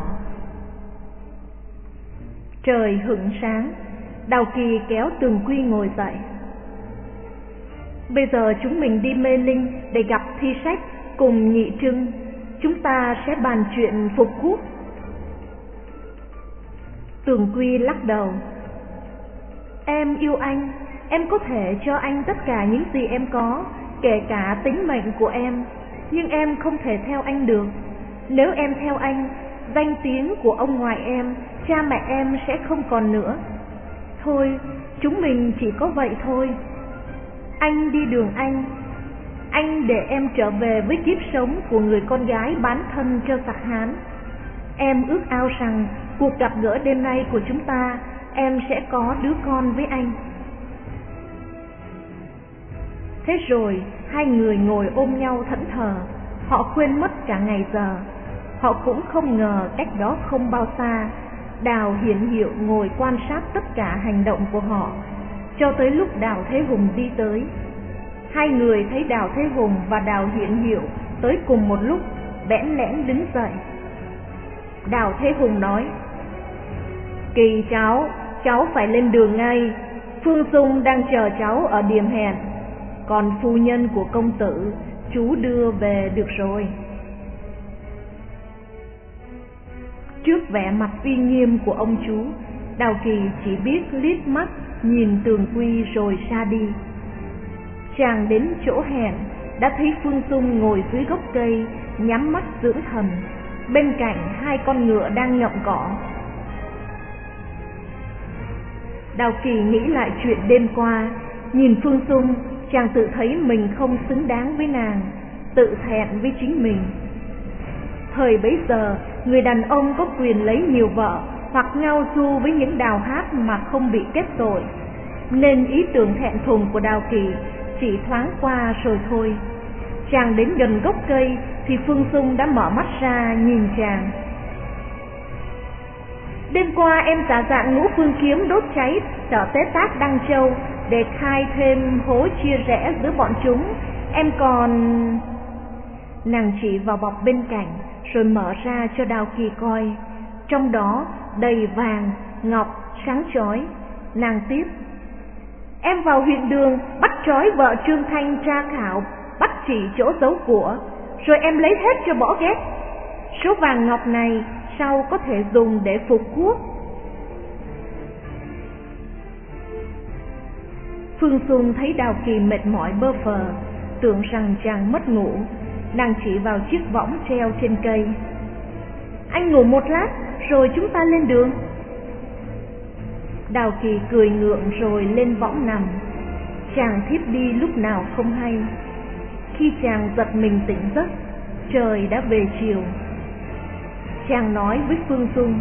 Trời hửng sáng, Đào Kỳ kéo Tường Quy ngồi dậy. Bây giờ chúng mình đi Mê Linh để gặp Thi Sách cùng Nhị Trưng. Chúng ta sẽ bàn chuyện phục quốc. Tường Quy lắc đầu: Em yêu anh, em có thể cho anh tất cả những gì em có, kể cả tính mệnh của em. Nhưng em không thể theo anh được. Nếu em theo anh, danh tiếng của ông ngoại em, cha mẹ em sẽ không còn nữa. Thôi, chúng mình chỉ có vậy thôi. Anh đi đường anh, anh để em trở về với kiếp sống của người con gái bán thân cho giặc Hán. Em ước ao rằng cuộc gặp gỡ đêm nay của chúng ta, em sẽ có đứa con với anh. Thế rồi hai người ngồi ôm nhau thẫn thờ. Họ quên mất cả ngày giờ. Họ cũng không ngờ cách đó không bao xa, Đào Hiển Hiệu ngồi quan sát tất cả hành động của họ, cho tới lúc Đào Thế Hùng đi tới. Hai người thấy Đào Thế Hùng và Đào Hiển Hiệu tới cùng một lúc, bẽn lẽn đứng dậy. Đào Thế Hùng nói: Kỳ cháu, cháu phải lên đường ngay. Phương Dung đang chờ cháu ở điểm hẹn. Còn phu nhân của công tử, chú đưa về được rồi. Trước vẻ mặt uy nghiêm của ông chú, Đào Kỳ chỉ biết liếc mắt nhìn Tường Quy rồi ra đi. Chàng đến chỗ hẹn, đã thấy Phương Dung ngồi dưới gốc cây, nhắm mắt dưỡng thần. Bên cạnh hai con ngựa đang ngậm cỏ. Đào Kỳ nghĩ lại chuyện đêm qua. Nhìn Phương Dung, chàng tự thấy mình không xứng đáng với nàng, tự thẹn với chính mình. Thời bấy giờ, người đàn ông có quyền lấy nhiều vợ hoặc ngao du với những đào hát mà không bị kết tội, nên ý tưởng thẹn thùng của Đào Kỳ chỉ thoáng qua rồi thôi. Chàng đến gần gốc cây thì Phương Dung đã mở mắt ra nhìn chàng. Đêm qua em giả dạng ngũ phương kiếm đốt cháy sở Tế Tác Đăng Châu để khai thêm hố chia rẽ giữa bọn chúng. Em còn... Nàng chỉ vào bọc bên cạnh rồi mở ra cho Đào Kỳ coi. Trong đó đầy vàng, ngọc, sáng chói. Nàng tiếp: Em vào huyện đường bắt trói vợ Trương Thanh tra khảo, bắt chỉ chỗ giấu của, rồi em lấy hết cho bỏ ghét. Số vàng ngọc này sau có thể dùng để phục quốc. Phương Dung thấy Đào Kỳ mệt mỏi bơ phờ, tưởng rằng chàng mất ngủ. Nàng chỉ vào chiếc võng treo trên cây: Anh ngủ một lát rồi chúng ta lên đường. Đào Kỳ cười ngượng rồi lên võng nằm. Chàng thiếp đi lúc nào không hay. Khi chàng giật mình tỉnh giấc, trời đã về chiều. Chàng nói với Phương Dung: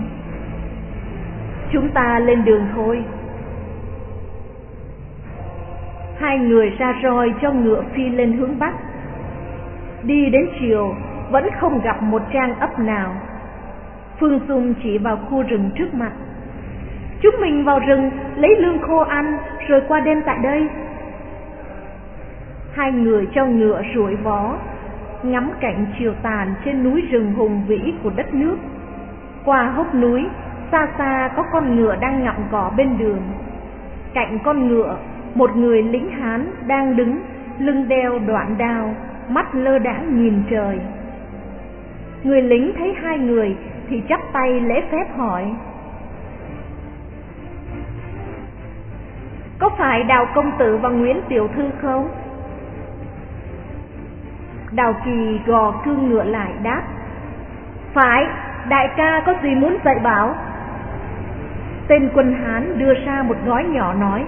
Chúng ta lên đường thôi. Hai người ra roi cho ngựa phi lên hướng bắc. Đi đến chiều vẫn không gặp một trang ấp nào. Phương Dung chỉ vào khu rừng trước mặt. Chúng mình vào rừng lấy lương khô ăn rồi qua đêm tại đây. Hai người cho ngựa ruổi vó, ngắm cảnh chiều tàn trên núi rừng hùng vĩ của đất nước. Qua hốc núi, xa xa có con ngựa đang ngậm cỏ bên đường. Cạnh con ngựa, một người lính Hán đang đứng, lưng đeo đoạn đao, mắt lơ đãng nhìn trời. Người lính thấy hai người thì chắp tay lễ phép hỏi: có phải Đào công tử và Nguyễn tiểu thư không? Đào Kỳ gò cương ngựa lại đáp: phải, đại ca có gì muốn dạy bảo? Tên quân Hán đưa ra một gói nhỏ nói: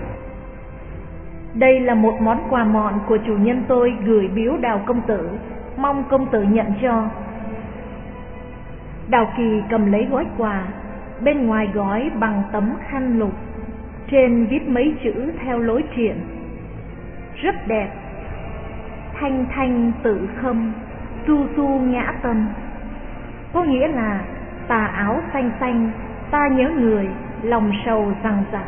đây là một món quà mọn của chủ nhân tôi gửi biếu Đào công tử, mong công tử nhận cho. Đào Kỳ cầm lấy gói quà, bên ngoài gói bằng tấm khăn lục, trên viết mấy chữ theo lối triện rất đẹp: thanh thanh tự khâm, su su ngã tâm. Có nghĩa là tà áo xanh xanh, ta nhớ người, lòng sầu rằng rặc.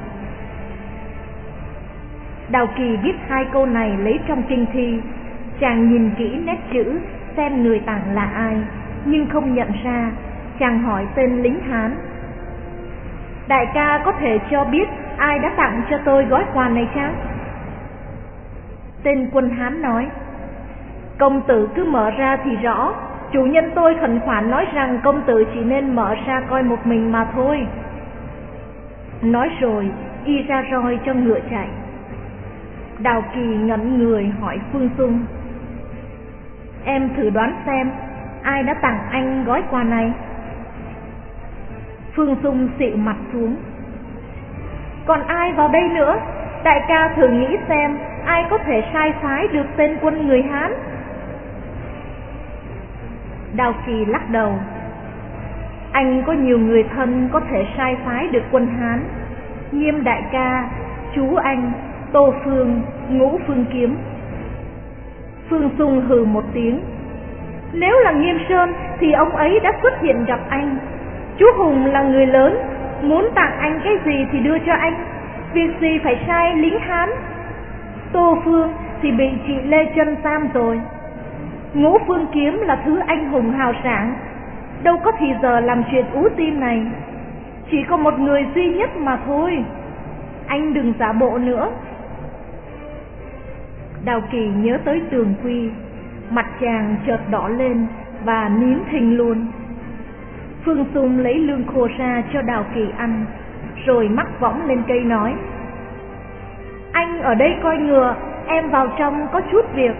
Đào Kỳ viết hai câu này lấy trong kinh thi. Chàng nhìn kỹ nét chữ xem người tặng là ai, nhưng không nhận ra. Chàng hỏi tên lính Hán: đại ca có thể cho biết ai đã tặng cho tôi gói quà này chăng? Tên quân Hán nói: công tử cứ mở ra thì rõ. Chủ nhân tôi khẩn khoản nói rằng công tử chỉ nên mở ra coi một mình mà thôi. Nói rồi y ra roi cho ngựa chạy. Đào Kỳ ngẩn người hỏi Phương Dung: em thử đoán xem ai đã tặng anh gói quà này? Phương Dung xịu mặt xuống: còn ai vào đây nữa? Đại ca thử nghĩ xem ai có thể sai phái được tên quân người Hán? Đào Kỳ lắc đầu: anh có nhiều người thân có thể sai phái được quân Hán: Nghiêm đại ca, chú anh, Tô Phương, Ngũ Phương Kiếm. Phương Dung hừ một tiếng: nếu là Nghiêm Sơn thì ông ấy đã xuất hiện gặp anh. Chú Hùng là người lớn, muốn tặng anh cái gì thì đưa cho anh, việc gì phải sai lính Hán. Tô Phương thì bị chị Lê Chân giam rồi. Ngũ Phương Kiếm là thứ anh hùng hào sảng, đâu có thì giờ làm chuyện ú tim này. Chỉ có một người duy nhất mà thôi, anh đừng giả bộ nữa. Đào Kỳ nhớ tới Tường Quy, mặt chàng chợt đỏ lên và nín thinh luôn. Phương Dung lấy lương khô ra cho Đào Kỳ ăn, rồi mắc võng lên cây nói: anh ở đây coi ngựa, em vào trong có chút việc.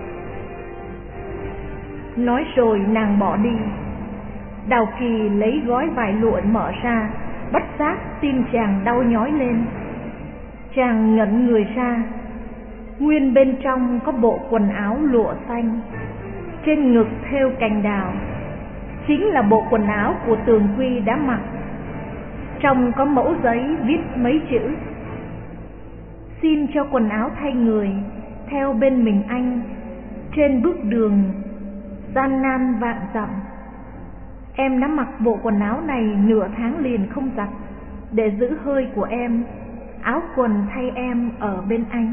Nói rồi nàng bỏ đi. Đào Kỳ lấy gói vải lụa mở ra, bất giác tim chàng đau nhói lên. Chàng ngẩn người ra, nguyên bên trong có bộ quần áo lụa xanh, trên ngực thêu cành đào, chính là bộ quần áo của Tường Quy đã mặc. Trong có mẫu giấy viết mấy chữ: xin cho quần áo thay người, theo bên mình anh, trên bước đường gian nan vạn dặm. Em đã mặc bộ quần áo này nửa tháng liền không giặt, để giữ hơi của em, áo quần thay em ở bên anh.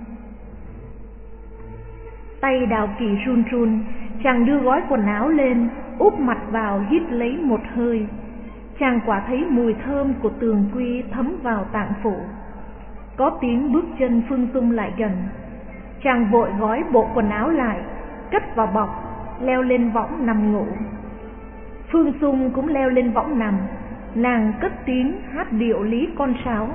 Tay Đào Kỳ run run, chàng đưa gói quần áo lên, úp mặt vào hít lấy một hơi. Chàng quả thấy mùi thơm của Tường Quy thấm vào tạng phủ. Có tiếng bước chân Phương Dung lại gần. Chàng vội gói bộ quần áo lại, cất vào bọc, leo lên võng nằm ngủ. Phương Dung cũng leo lên võng nằm, nàng cất tiếng hát điệu Lý Con Sáo: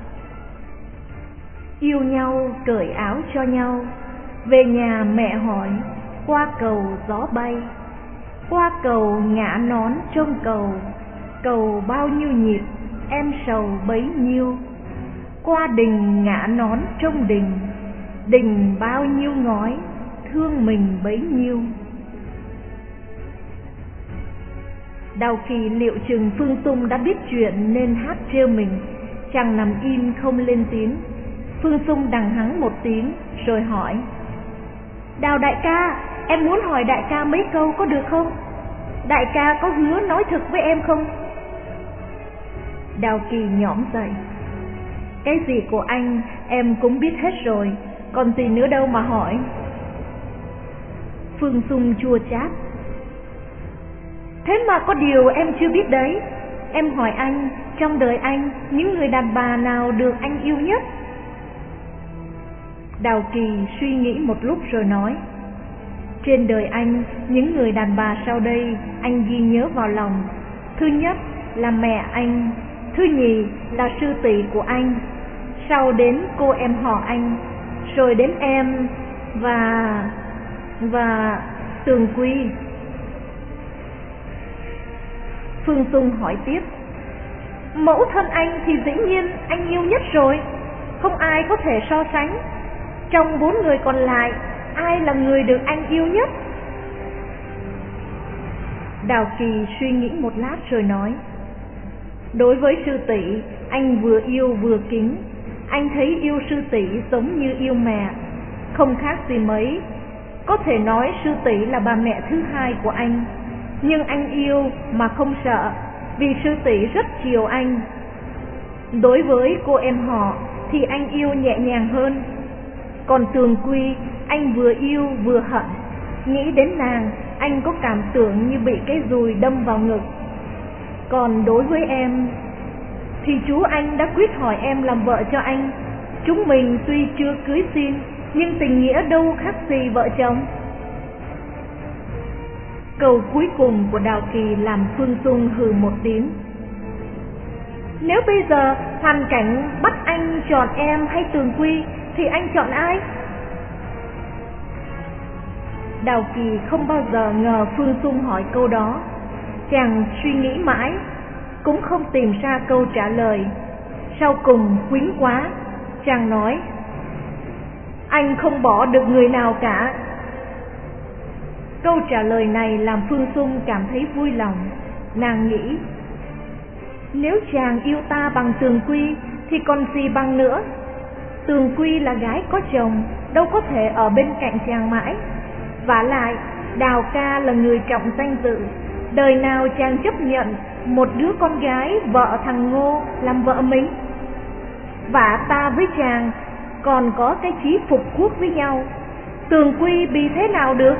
yêu nhau cởi áo cho nhau, về nhà mẹ hỏi, qua cầu gió bay. Qua cầu ngã nón trông cầu, cầu bao nhiêu nhịp, em sầu bấy nhiêu. Qua đình ngã nón trông đình, đình bao nhiêu ngói, thương mình bấy nhiêu. Đào Kỳ liệu chừng Phương Dung đã biết chuyện nên hát trêu mình. Chàng nằm im không lên tiếng. Phương Xung đằng hắn một tiếng rồi hỏi: Đào đại ca, em muốn hỏi đại ca mấy câu có được không? Đại ca có hứa nói thật với em không? Đào Kỳ nhõm dậy: Cái gì của anh em cũng biết hết rồi, còn gì nữa đâu mà hỏi. Phương Xung chua chát: Thế mà có điều em chưa biết đấy. Em hỏi anh, trong đời anh, những người đàn bà nào được anh yêu nhất? Đào Kỳ suy nghĩ một lúc rồi nói: Trên đời anh, những người đàn bà sau đây anh ghi nhớ vào lòng. Thứ nhất là mẹ anh, thứ nhì là sư tỷ của anh, sau đến cô em họ anh, rồi đến em và... và... Tường Quy. Phương Xung hỏi tiếp: Mẫu thân anh thì dĩ nhiên anh yêu nhất rồi, không ai có thể so sánh. Trong bốn người còn lại, ai là người được anh yêu nhất? Đào Kỳ suy nghĩ một lát rồi nói: Đối với sư tỷ, anh vừa yêu vừa kính. Anh thấy yêu sư tỷ giống như yêu mẹ, không khác gì mấy. Có thể nói sư tỷ là bà mẹ thứ hai của anh. Nhưng anh yêu mà không sợ, vì sư tỷ rất chiều anh. Đối với cô em họ thì anh yêu nhẹ nhàng hơn. Còn Tường Quy, anh vừa yêu vừa hận. Nghĩ đến nàng, anh có cảm tưởng như bị cái dùi đâm vào ngực. Còn đối với em thì chú anh đã quyết hỏi em làm vợ cho anh. Chúng mình tuy chưa cưới xin, nhưng tình nghĩa đâu khác gì vợ chồng. Câu cuối cùng của Đào Kỳ làm Phương Xung hừ một tiếng: Nếu bây giờ hoàn cảnh bắt anh chọn em hay Tường Quy thì anh chọn ai? Đào Kỳ không bao giờ ngờ Phương Xung hỏi câu đó. Chàng suy nghĩ mãi cũng không tìm ra câu trả lời. Sau cùng quýnh quá, chàng nói: Anh không bỏ được người nào cả. Câu trả lời này làm Phương Xung cảm thấy vui lòng. Nàng nghĩ: Nếu chàng yêu ta bằng Tường Quy thì còn gì bằng nữa. Tường Quy là gái có chồng, đâu có thể ở bên cạnh chàng mãi. Vả lại, Đào ca là người trọng danh dự, đời nào chàng chấp nhận một đứa con gái vợ thằng Ngô làm vợ mình. Vả ta với chàng còn có cái chí phục quốc với nhau, Tường Quy bị thế nào được?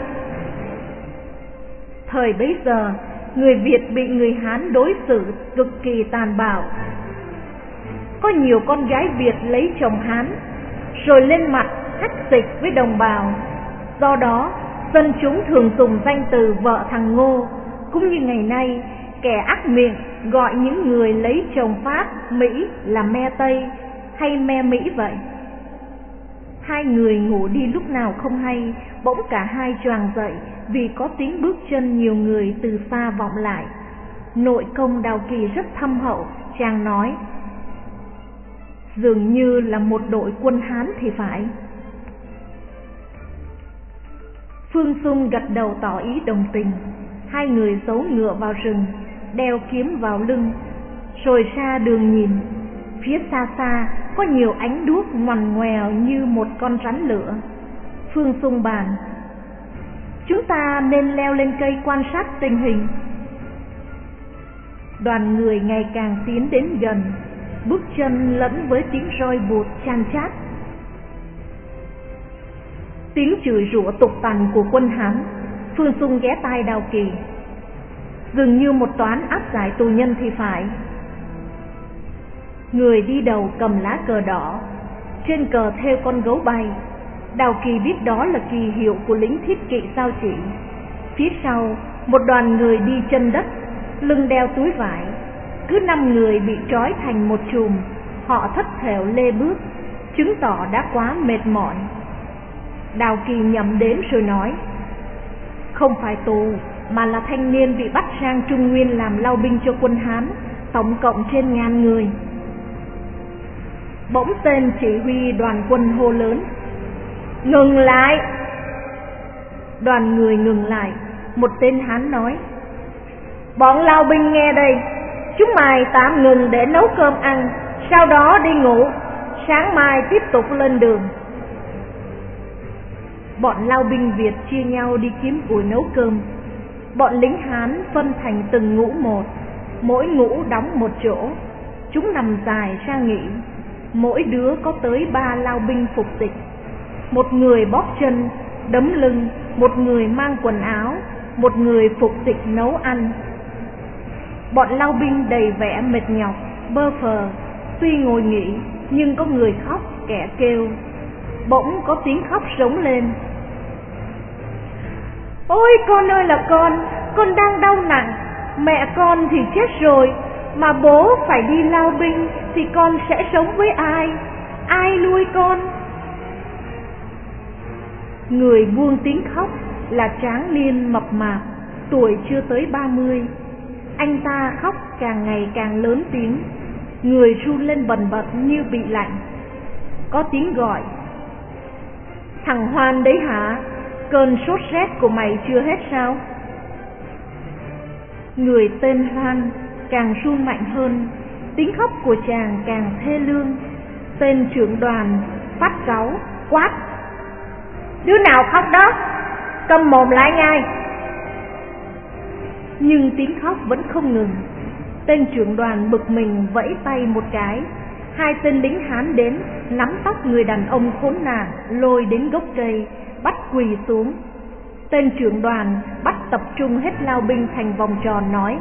Thời bấy giờ, người Việt bị người Hán đối xử cực kỳ tàn bạo. Có nhiều con gái Việt lấy chồng Hán rồi lên mặt hách dịch với đồng bào. Do đó, dân chúng thường dùng danh từ vợ thằng Ngô. Cũng như ngày nay, kẻ ác miệng gọi những người lấy chồng Pháp, Mỹ là me Tây hay me Mỹ vậy. Hai người ngủ đi lúc nào không hay, bỗng cả hai choàng dậy vì có tiếng bước chân nhiều người từ xa vọng lại. Nội công Đào Kỳ rất thâm hậu, chàng nói: Dường như là một đội quân Hán thì phải. Phương Xung gật đầu tỏ ý đồng tình. Hai người giấu ngựa vào rừng, đeo kiếm vào lưng, rồi ra đường nhìn. Phía xa xa có nhiều ánh đuốc ngoằn ngoèo như một con rắn lửa. Phương Xung bàn: Chúng ta nên leo lên cây quan sát tình hình. Đoàn người ngày càng tiến đến gần, bước chân lẫn với tiếng roi bụt chan chát. Tiếng chửi rủa tục tằn của quân Hán. Phương Xung ghé tai Đào Kỳ: Dường như một toán áp giải tù nhân thì phải. Người đi đầu cầm lá cờ đỏ, trên cờ thêu con gấu bay. Đào Kỳ biết đó là kỳ hiệu của lính thiết kỵ Sao Chỉ. Phía sau, một đoàn người đi chân đất, lưng đeo túi vải. Cứ năm người bị trói thành một chùm. Họ thất thểu lê bước, chứng tỏ đã quá mệt mỏi. Đào Kỳ nhẩm đến rồi nói: Không phải tù, mà là thanh niên bị bắt sang Trung Nguyên làm lao binh cho quân Hán, tổng cộng trên ngàn người. Bỗng tên chỉ huy đoàn quân hô lớn: Ngừng lại! Đoàn người ngừng lại. Một tên Hán nói: Bọn lao binh nghe đây, chúng mày tạm ngừng để nấu cơm ăn, sau đó đi ngủ. sáng mai tiếp tục lên đường. Bọn lao binh Việt chia nhau đi kiếm củi nấu cơm. Bọn lính Hán phân thành từng ngũ một, mỗi ngũ đóng một chỗ. Chúng nằm dài ra nghỉ. Mỗi đứa có tới ba lao binh phục dịch. Một người bóp chân, đấm lưng, một người mang quần áo, một người phục dịch nấu ăn. Bọn lao binh đầy vẻ mệt nhọc, bơ phờ, tuy ngồi nghỉ nhưng có người khóc, kẻ kêu. Bỗng có tiếng khóc rống lên. Ôi con ơi là con, con đang đau nặng, mẹ con thì chết rồi, mà bố phải đi lao binh thì con sẽ sống với ai? Ai nuôi con? Người buông tiếng khóc là tráng niên mập mạp, tuổi chưa tới ba mươi. Anh ta khóc càng ngày càng lớn tiếng, người run lên bần bật như bị lạnh. Có tiếng gọi. Thằng Hoan đấy hả? Cơn sốt rét của mày chưa hết sao? Người tên Hoan càng run mạnh hơn, tiếng khóc của chàng càng thê lương. Tên trưởng đoàn phát cáu quát. Đứa nào khóc đó? Câm mồm lại ngay. Nhưng tiếng khóc vẫn không ngừng. Tên trưởng đoàn bực mình vẫy tay một cái. Hai tên lính Hán đến, nắm tóc người đàn ông khốn nạn, lôi đến gốc cây, bắt quỳ xuống. Tên trưởng đoàn bắt tập trung hết lao binh thành vòng tròn nói.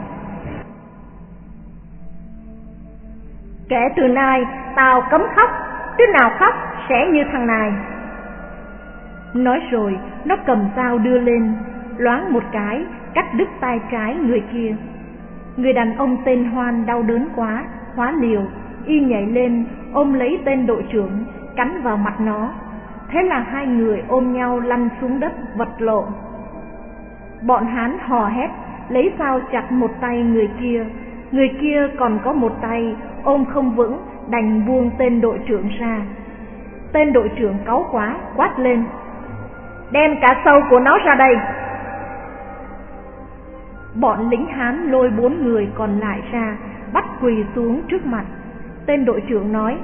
Kể từ nay tao cấm khóc, đứa nào khóc sẽ như thằng này. Nói rồi nó cầm dao đưa lên, loáng một cái cắt đứt tay trái người kia. Người đàn ông tên Hoan đau đớn quá, hóa liều, y nhảy lên ôm lấy tên đội trưởng, cắn vào mặt nó. Thế là hai người ôm nhau lăn xuống đất vật lộn. Bọn Hán hò hét, lấy dao chặt một tay người kia. Người kia còn có một tay ôm không vững, đành buông tên đội trưởng ra. Tên đội trưởng cáu quá, quát lên. Đem cả sâu của nó ra đây. Bọn lính Hán lôi bốn người còn lại ra, bắt quỳ xuống trước mặt. Tên đội trưởng nói.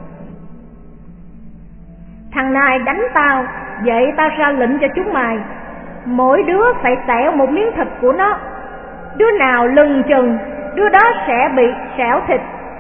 Thằng này đánh tao, vậy tao ra lệnh cho chúng mày. Mỗi đứa phải tẹo một miếng thịt của nó. Đứa nào lừng chừng, đứa đó sẽ bị xẻo thịt.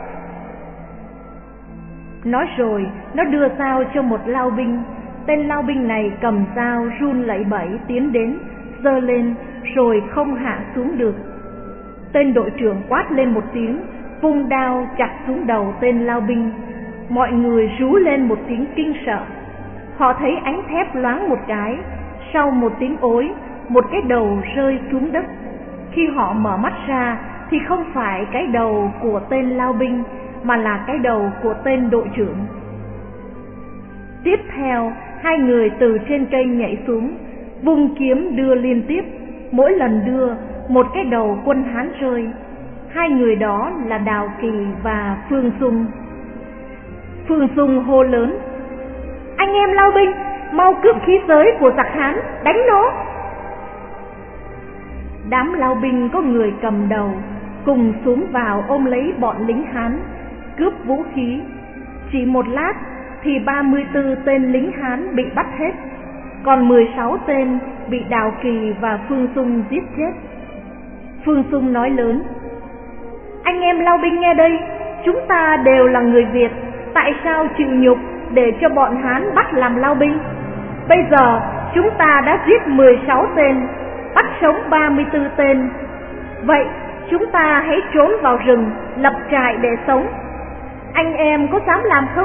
Nói rồi, nó đưa dao cho một lao binh. Tên lao binh này cầm dao run lẩy bẩy tiến đến, giơ lên rồi không hạ xuống được. Tên đội trưởng quát lên một tiếng, vung đao chặt xuống đầu tên lao binh. Mọi người rú lên một tiếng kinh sợ. Họ thấy ánh thép loáng một cái, sau một tiếng ối, một cái đầu rơi xuống đất. Khi họ mở mắt ra thì không phải cái đầu của tên lao binh, mà là cái đầu của tên đội trưởng. Tiếp theo, hai người từ trên cây nhảy xuống, vung kiếm đưa liên tiếp, mỗi lần đưa một cái đầu quân Hán rơi. Hai người đó là Đào Kỳ và Phương Dung. Phương Dung hô lớn. Anh em lao binh, mau cướp khí giới của giặc Hán, đánh nó. Đám lao binh có người cầm đầu, cùng xuống vào ôm lấy bọn lính Hán, cướp vũ khí. Chỉ một lát thì ba mươi tư tên lính Hán bị bắt hết, còn mười sáu tên bị Đào Kỳ và Phương Dung giết chết. Phương Dung nói lớn. Anh em lao binh nghe đây, chúng ta đều là người Việt, tại sao chịu nhục để cho bọn Hán bắt làm lao binh? Bây giờ chúng ta đã giết mười sáu tên, bắt sống ba mươi tư tên. Vậy chúng ta hãy trốn vào rừng, lập trại để sống. Anh em có dám làm không?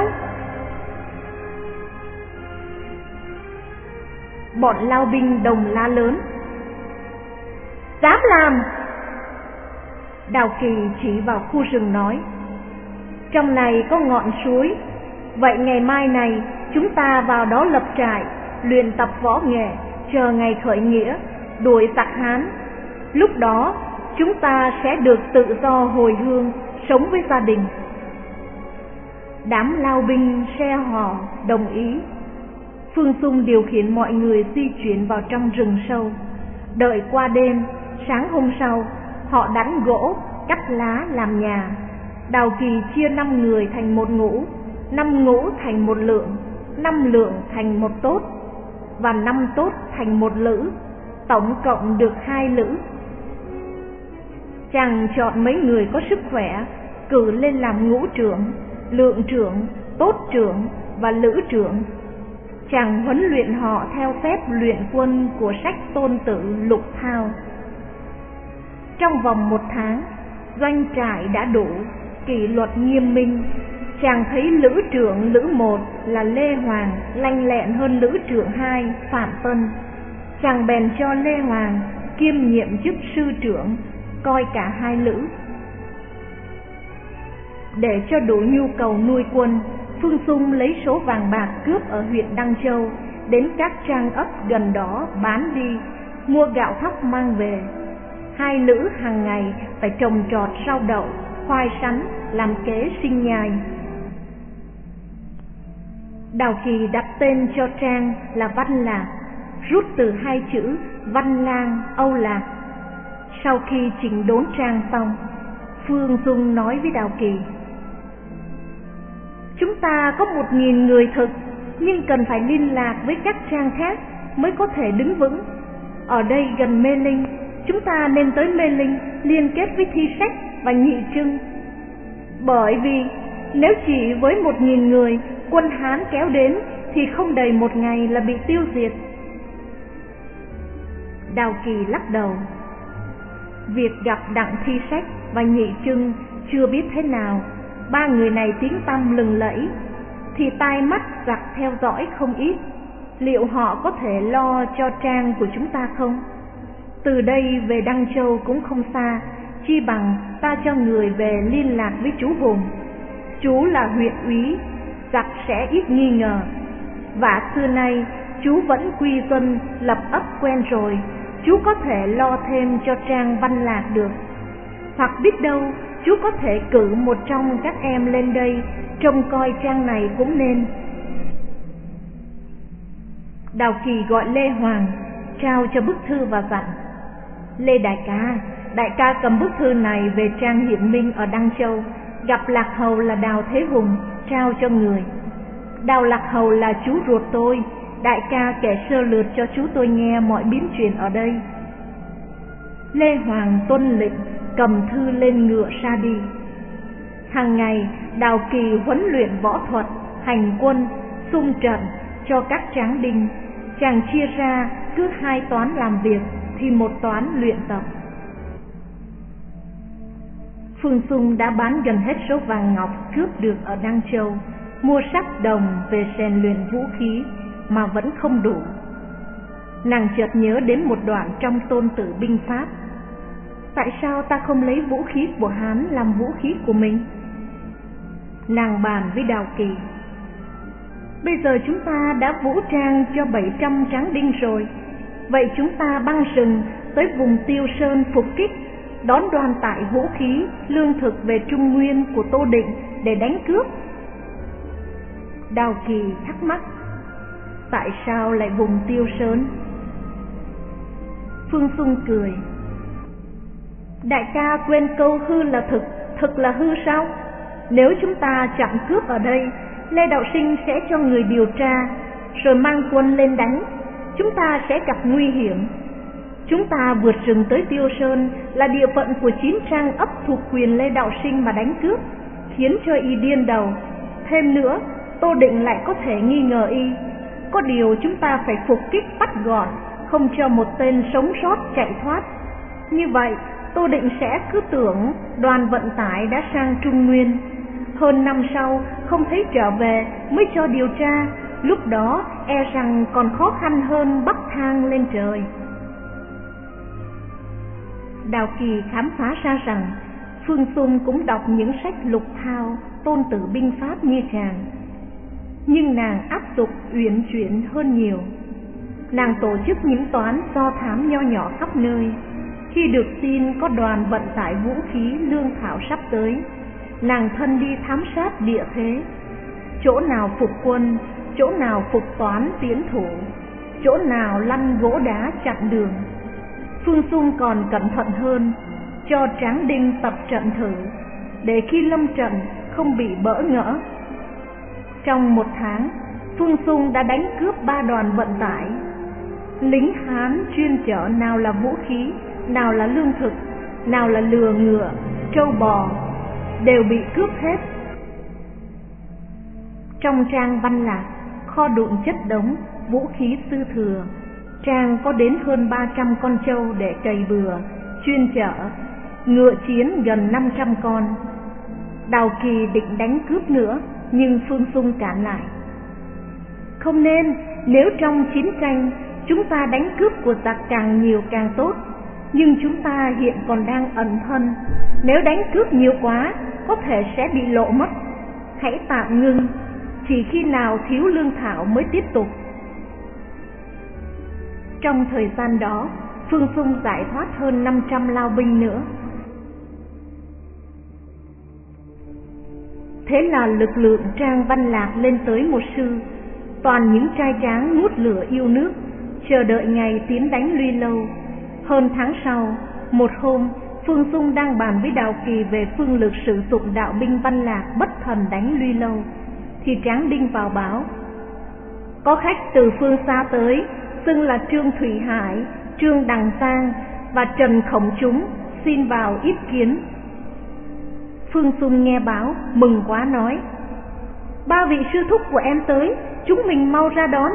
Bọn lao binh đồng la lớn. Dám làm. Đào Kỳ chỉ vào khu rừng nói. Trong này có ngọn suối, vậy ngày mai này chúng ta vào đó lập trại, luyện tập võ nghệ, chờ ngày khởi nghĩa, đuổi giặc Hán. Lúc đó chúng ta sẽ được tự do hồi hương, sống với gia đình. Đám lao binh xe hò đồng ý. Phương Dung điều khiển mọi người di chuyển vào trong rừng sâu. Đợi qua đêm, sáng hôm sau, họ đánh gỗ, cắt lá làm nhà. Đào Kỳ chia năm người thành một ngũ, năm ngũ thành một lượng, năm lượng thành một tốt, và năm tốt thành một lữ, tổng cộng được hai lữ. Chàng chọn mấy người có sức khỏe, cử lên làm ngũ trưởng, lượng trưởng, tốt trưởng và lữ trưởng. Chàng huấn luyện họ theo phép luyện quân của sách Tôn Tử Lục Thao. Trong vòng một tháng, doanh trại đã đủ, kỷ luật nghiêm minh. Chàng thấy lữ trưởng lữ một là Lê Hoàng lanh lẹn hơn lữ trưởng hai Phạm Tân. Chàng bèn cho Lê Hoàng kiêm nhiệm chức sư trưởng, coi cả hai lữ. Để cho đủ nhu cầu nuôi quân, Phương Xung lấy số vàng bạc cướp ở huyện Đăng Châu đến các trang ấp gần đó bán đi, mua gạo thóc mang về. Hai lữ hàng ngày phải trồng trọt rau đậu, khoai sắn, làm kế sinh nhai. Đào Kỳ đặt tên cho trang là Văn Lạc, rút từ hai chữ Văn Lang, Âu Lạc. Sau khi chỉnh đốn trang xong, Phương Dung nói với Đào Kỳ: chúng ta có một nghìn người thực, nhưng cần phải liên lạc với các trang khác mới có thể đứng vững. Ở đây gần Mê Linh, chúng ta nên tới Mê Linh liên kết với Thi Sách và Nhị Trưng. Bởi vì nếu chỉ với một nghìn người quân Hán kéo đến thì không đầy một ngày là bị tiêu diệt. Đào Kỳ lắc đầu. Việc gặp Đặng Thi Sách và Nhị Trưng chưa biết thế nào. Ba người này tiếng tăm lừng lẫy, thì tai mắt giặc theo dõi không ít. Liệu họ có thể lo cho trang của chúng ta không? Từ đây về Đăng Châu cũng không xa, chi bằng ta cho người về liên lạc với chú Hùng. Chú là huyện úy, giặc sẽ ít nghi ngờ. Và xưa nay chú vẫn quy dân lập ấp quen rồi, chú có thể lo thêm cho trang Văn Lạc được. Hoặc biết đâu chú có thể cử một trong các em lên đây trông coi trang này cũng nên. Đào Kỳ gọi Lê Hoàng, trao cho bức thư và dặn: Lê đại ca, đại ca cầm bức thư này về trang Hiển Minh ở Đăng Châu, gặp Lạc Hầu là Đào Thế Hùng, trao cho người. Đào Lạc Hầu là chú ruột tôi, đại ca kể sơ lược cho chú tôi nghe mọi biến chuyện ở đây. Lê Hoàng tuân lệnh, cầm thư lên ngựa ra đi. Hàng ngày Đào Kỳ huấn luyện võ thuật, hành quân, xung trận cho các tráng đinh. Chàng chia ra cứ hai toán làm việc thì một toán luyện tập. Phương Xung đã bán gần hết số vàng ngọc cướp được ở Đăng Châu, mua sắt đồng về rèn luyện vũ khí mà vẫn không đủ. Nàng chợt nhớ đến một đoạn trong Tôn Tử binh pháp: tại sao ta không lấy vũ khí của Hán làm vũ khí của mình? Nàng bàn với Đào Kỳ: bây giờ chúng ta đã vũ trang cho bảy trăm tráng đinh rồi, vậy chúng ta băng rừng tới vùng Tiêu Sơn phục kích, đón đoàn tải vũ khí, lương thực về Trung Nguyên của Tô Định để đánh cướp. Đào Kỳ thắc mắc: tại sao lại vùng Tiêu Sơn? Phương Xung cười: đại ca quên câu hư là thực, thực là hư sao? Nếu chúng ta chặn cướp ở đây, Lê Đạo Sinh sẽ cho người điều tra, rồi mang quân lên đánh. Chúng ta sẽ gặp nguy hiểm. Chúng ta vượt rừng tới Tiêu Sơn là địa phận của chín trang ấp thuộc quyền Lê Đạo Sinh mà đánh cướp, khiến cho y điên đầu. Thêm nữa, Tô Định lại có thể nghi ngờ y. Có điều chúng ta phải phục kích bắt gọn, không cho một tên sống sót chạy thoát. Như vậy Tô Định sẽ cứ tưởng đoàn vận tải đã sang Trung Nguyên. Hơn năm sau không thấy trở về mới cho điều tra, lúc đó e rằng còn khó khăn hơn bắc thang lên trời. Đào Kỳ khám phá ra rằng Phương Xung cũng đọc những sách Lục Thao, Tôn Tử binh pháp như chàng, nhưng nàng áp dụng uyển chuyển hơn nhiều. Nàng tổ chức những toán do thám nho nhỏ khắp nơi. Khi được tin có đoàn vận tải vũ khí lương thảo sắp tới, nàng thân đi thám sát địa thế, chỗ nào phục quân, chỗ nào phục toán tiến thủ, chỗ nào lăn gỗ đá chặn đường. Phương Xung còn cẩn thận hơn, cho tráng đinh tập trận thử, để khi lâm trận không bị bỡ ngỡ. Trong một tháng, Phương Xung đã đánh cướp ba đoàn vận tải. Lính Hán chuyên chở nào là vũ khí, nào là lương thực, nào là lừa ngựa, trâu bò, đều bị cướp hết. Trong trang Văn Lạc, kho đựng chất đống vũ khí sư thừa. Trang có đến hơn ba trăm con trâu để cày bừa, chuyên chở, ngựa chiến gần năm trăm con. Đào Kỳ định đánh cướp nữa, nhưng Phương Xung cản lại. Không nên, nếu trong chiến tranh chúng ta đánh cướp của giặc càng nhiều càng tốt, nhưng chúng ta hiện còn đang ẩn thân, nếu đánh cướp nhiều quá có thể sẽ bị lộ mất. Hãy tạm ngưng, chỉ khi nào thiếu lương thảo mới tiếp tục. Trong thời gian đó, Phương Xung giải thoát hơn năm trăm lao binh nữa. Thế là lực lượng Trang Văn Lạc lên tới một sư, toàn những trai tráng ngút lửa yêu nước, chờ đợi ngày tiến đánh Luy Lâu. Hơn tháng sau, một hôm, Phương Xung đang bàn với Đào Kỳ về phương lực sử dụng đạo binh Văn Lạc bất thần đánh Luy Lâu, thì Tráng Đinh vào báo: có khách từ phương xa tới, xưng là Trương Thủy Hải, Trương Đằng Giang và Trần Khổng Chúng, xin vào yết kiến. Phương Xung nghe báo mừng quá, nói: ba vị sư thúc của em tới, chúng mình mau ra đón.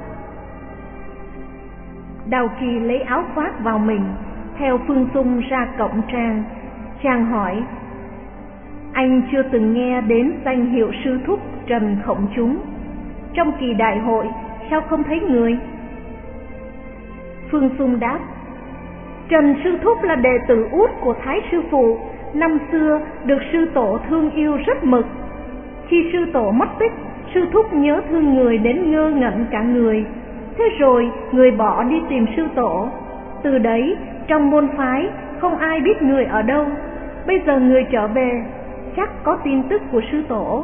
Đào Kỳ lấy áo khoác vào mình, theo Phương Xung ra cổng Trang. Chàng hỏi: anh chưa từng nghe đến danh hiệu sư thúc Trần Khổng Chúng, trong kỳ đại hội sao không thấy người? Phương Xung đáp: Trần sư thúc là đệ tử út của Thái sư phụ, năm xưa được sư tổ thương yêu rất mực. Khi sư tổ mất tích, sư thúc nhớ thương người đến ngơ ngẩn cả người. Thế rồi người bỏ đi tìm sư tổ. Từ đấy trong môn phái không ai biết người ở đâu. Bây giờ người trở về, chắc có tin tức của sư tổ.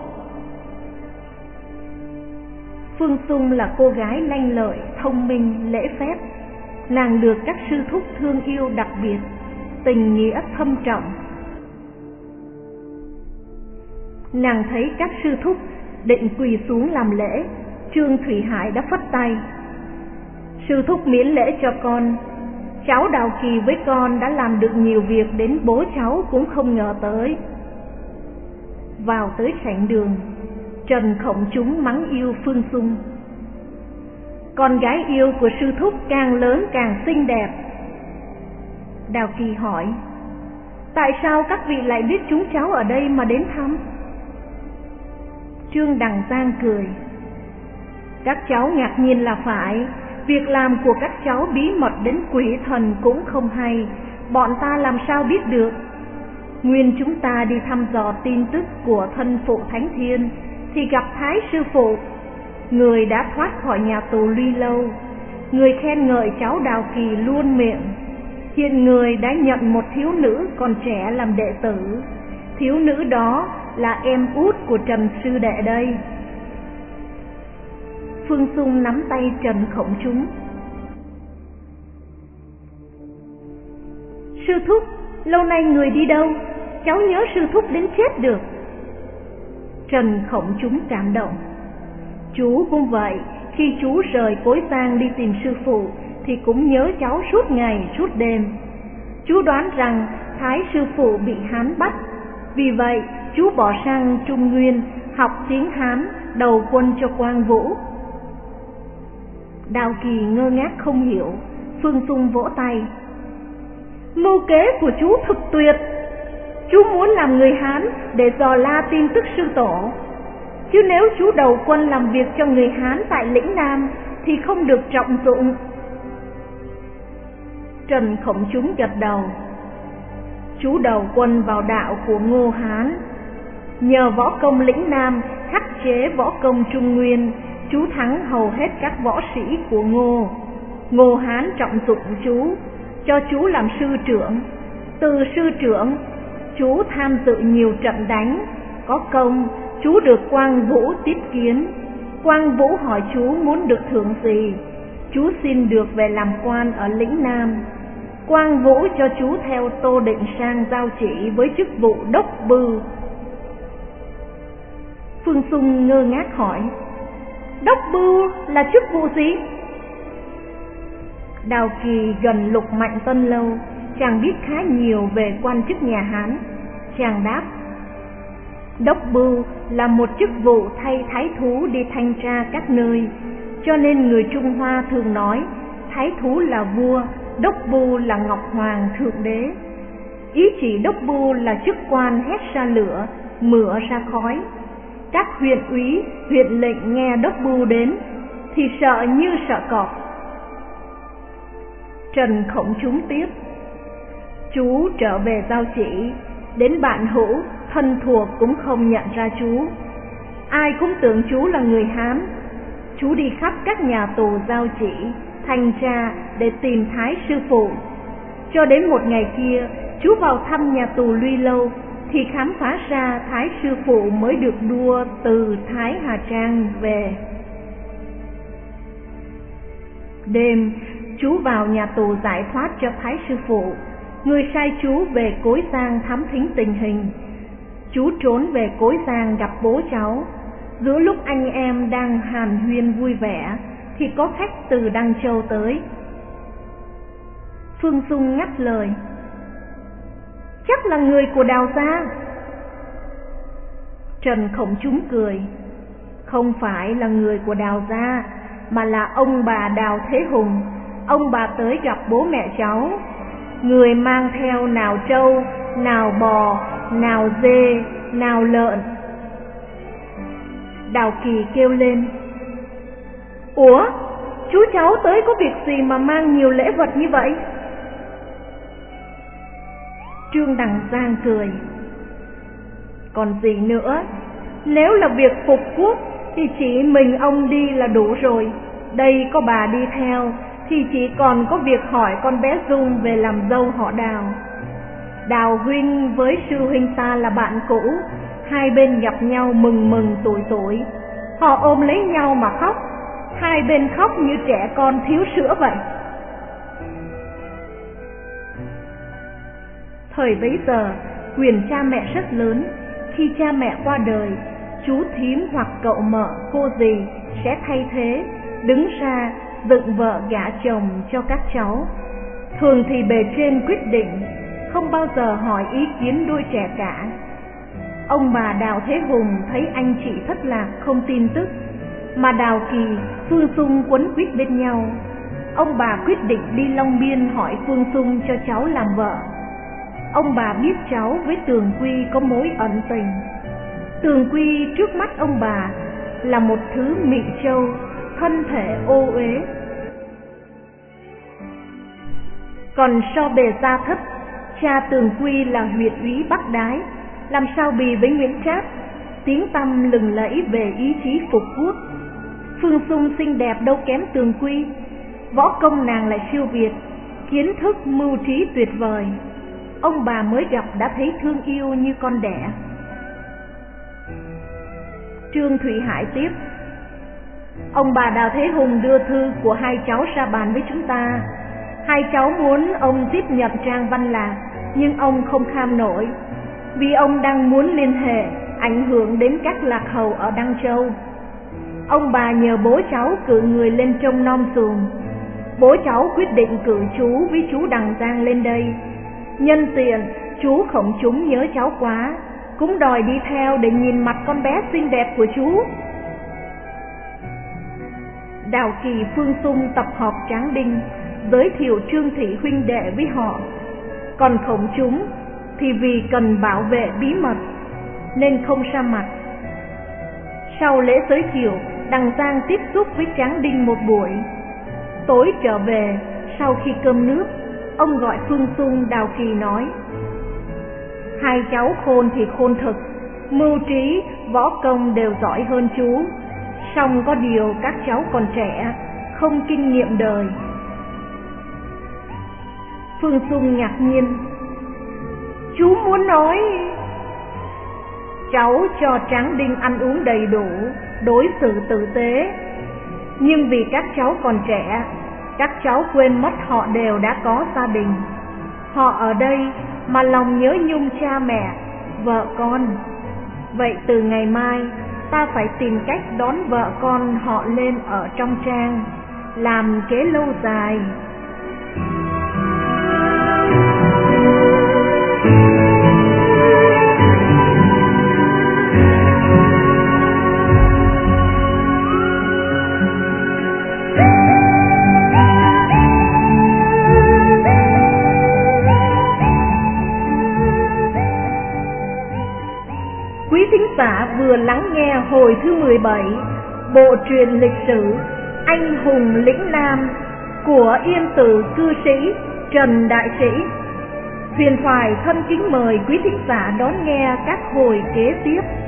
Phương Xung là cô gái lanh lợi, thông minh, lễ phép. Nàng được các sư thúc thương yêu đặc biệt, tình nghĩa thâm trọng. Nàng thấy các sư thúc định quỳ xuống làm lễ, Trương Thủy Hải đã phất tay: sư thúc miễn lễ cho con. Cháu Đào Kỳ với con đã làm được nhiều việc đến bố cháu cũng không ngờ tới. Vào tới sảnh đường, Trần Khổng Chúng mắng yêu Phương Xung: con gái yêu của sư thúc càng lớn càng xinh đẹp. Đào Kỳ hỏi: tại sao các vị lại biết chúng cháu ở đây mà đến thăm? Trương Đằng Giang cười: các cháu ngạc nhiên là phải, việc làm của các cháu bí mật đến quỷ thần cũng không hay, bọn ta làm sao biết được. Nguyên chúng ta đi thăm dò tin tức của thân phụ Thánh Thiên thì gặp Thái sư phụ. Người đã thoát khỏi nhà tù Luy Lâu. Người khen ngợi cháu Đào Kỳ luôn miệng. Hiện người đã nhận một thiếu nữ còn trẻ làm đệ tử. Thiếu nữ đó là em út của Trần sư đệ đây. Phương Xung nắm tay Trần Khổng Chúng: sư thúc, lâu nay người đi đâu? Cháu nhớ sư thúc đến chết được. Trần Khổng Chúng cảm động: chú cũng vậy, khi chú rời Cối Giang đi tìm sư phụ thì cũng nhớ cháu suốt ngày suốt đêm. Chú đoán rằng Thái sư phụ bị Hán bắt, vì vậy chú bỏ sang Trung Nguyên học tiếng Hán, đầu quân cho Quang Vũ. Đào Kỳ ngơ ngác không hiểu. Phương Xung vỗ tay: mưu kế của chú thực tuyệt. Chú muốn làm người Hán để dò la tin tức sư tổ, chứ nếu chú đầu quân làm việc cho người Hán tại lĩnh Nam thì không được trọng dụng. Trần Khổng Chúng gật đầu: chú đầu quân vào đạo của Ngô Hán, nhờ võ công lĩnh Nam khắc chế võ công Trung Nguyên, chú thắng hầu hết các võ sĩ của Ngô. Ngô Hán trọng dụng chú, cho chú làm sư trưởng. Từ sư trưởng, chú tham dự nhiều trận đánh, có công, chú được Quang Vũ tiếp kiến. Quang Vũ hỏi chú muốn được thưởng gì, chú xin được về làm quan ở lĩnh Nam. Quang Vũ cho chú theo Tô Định sang giao chỉ với chức vụ đốc bư. Phương Sung ngơ ngác hỏi: Đốc bưu là chức vụ gì? Đào Kỳ gần Lục Mạnh Tân lâu, chàng biết khá nhiều về quan chức nhà Hán. Chàng đáp: Đốc bưu là một chức vụ thay thái thú đi thanh tra các nơi, cho nên người Trung Hoa thường nói thái thú là vua, đốc bưu là ngọc hoàng thượng đế. Ý chỉ đốc bưu là chức quan hét ra lửa, mửa ra khói. Các huyện úy, huyện lệnh nghe đốc bưu đến thì sợ như sợ cọp. Trần Khổng Chúng tiếp: Chú trở về Giao Chỉ, đến bạn hữu, thân thuộc cũng không nhận ra chú. Ai cũng tưởng chú là người Hán. Chú đi khắp các nhà tù Giao Chỉ, thanh tra để tìm Thái sư phụ. Cho đến một ngày kia, chú vào thăm nhà tù Luy Lâu thì khám phá ra Thái sư phụ mới được đua từ Thái Hà Trang về. Đêm, chú vào nhà tù giải thoát cho Thái sư phụ. Người sai chú về Cối Giang thám thính tình hình. Chú trốn về Cối Giang gặp bố cháu. Giữa lúc anh em đang hàn huyên vui vẻ thì có khách từ Đăng Châu tới. Phương Sung ngắt lời: Chắc là người của Đào gia. Trần Khổng Chúng cười: Không phải là người của Đào gia, mà là ông bà Đào Thế Hùng. Ông bà tới gặp bố mẹ cháu. Người mang theo nào trâu, nào bò, nào dê, nào lợn. Đào Kỳ kêu lên: Ủa, chú cháu tới có việc gì mà mang nhiều lễ vật như vậy? Trương Đằng Giang cười: Còn gì nữa, nếu là việc phục quốc thì chỉ mình ông đi là đủ rồi. Đây có bà đi theo thì chỉ còn có việc hỏi con bé Dung về làm dâu họ Đào. Đào huynh với sư huynh ta là bạn cũ, hai bên gặp nhau mừng mừng tuổi tuổi. Họ ôm lấy nhau mà khóc, hai bên khóc như trẻ con thiếu sữa vậy. Thời bấy giờ, quyền cha mẹ rất lớn. Khi cha mẹ qua đời, chú thím hoặc cậu mợ, cô dì sẽ thay thế, đứng ra dựng vợ gả chồng cho các cháu. Thường thì bề trên quyết định, không bao giờ hỏi ý kiến đôi trẻ cả. Ông bà Đào Thế Hùng thấy anh chị thất lạc không tin tức, mà Đào Kỳ, Phương Sung quấn quýt bên nhau. Ông bà quyết định đi Long Biên hỏi Phương Sung cho cháu làm vợ. Ông bà biết cháu với Tường Quy có mối ẩn tình. Tường Quy trước mắt ông bà là một thứ mị châu, thân thể ô uế. Còn so bề gia thất, cha Tường Quy là huyện úy Bắc Đái, làm sao bì với Nguyễn Trác, tiếng tăm lừng lẫy về ý chí phục quốc. Phương Sung xinh đẹp đâu kém Tường Quy, võ công nàng lại siêu việt, kiến thức mưu trí tuyệt vời. Ông bà mới gặp đã thấy thương yêu như con đẻ. Trương Thụy Hải tiếp: Ông bà Đào Thế Hùng đưa thư của hai cháu ra bàn với chúng ta. Hai cháu muốn ông tiếp nhận Trang Văn Lạc, nhưng ông không kham nổi, vì ông đang muốn liên hệ, ảnh hưởng đến các lạc hầu ở Đăng Châu. Ông bà nhờ bố cháu cử người lên trông nom xuồng. Bố cháu quyết định cử chú với chú Đằng Giang lên đây. Nhân tiện chú Khổng Chúng nhớ cháu quá, cũng đòi đi theo để nhìn mặt con bé xinh đẹp của chú. Đào Kỳ, Phương Sung tập họp Tráng Đinh, giới thiệu Trương Thị huynh đệ với họ. Còn Khổng Chúng thì vì cần bảo vệ bí mật nên không ra mặt. Sau lễ giới thiệu, Đằng Giang tiếp xúc với Tráng Đinh một buổi. Tối trở về, sau khi cơm nước, ông gọi Phương Sung. Đào Kỳ nói: Hai cháu khôn thì khôn thực, mưu trí, võ công đều giỏi hơn chú. Song có điều các cháu còn trẻ, không kinh nghiệm đời. Phương Sung ngạc nhiên: Chú muốn nói... Cháu cho Tráng Đinh ăn uống đầy đủ, đối xử tử tế. Nhưng vì các cháu còn trẻ, các cháu quên mất họ đều đã có gia đình. Họ ở đây mà lòng nhớ nhung cha mẹ, vợ con. Vậy từ ngày mai, ta phải tìm cách đón vợ con họ lên ở trong trang, làm kế lâu dài. Quý thính giả vừa lắng nghe hồi thứ mười bảy bộ truyện lịch sử Anh hùng lĩnh Nam của Yên Tử cư sĩ Trần Đại Sĩ. Huyền Thoại thân kính mời quý thính giả đón nghe các hồi kế tiếp.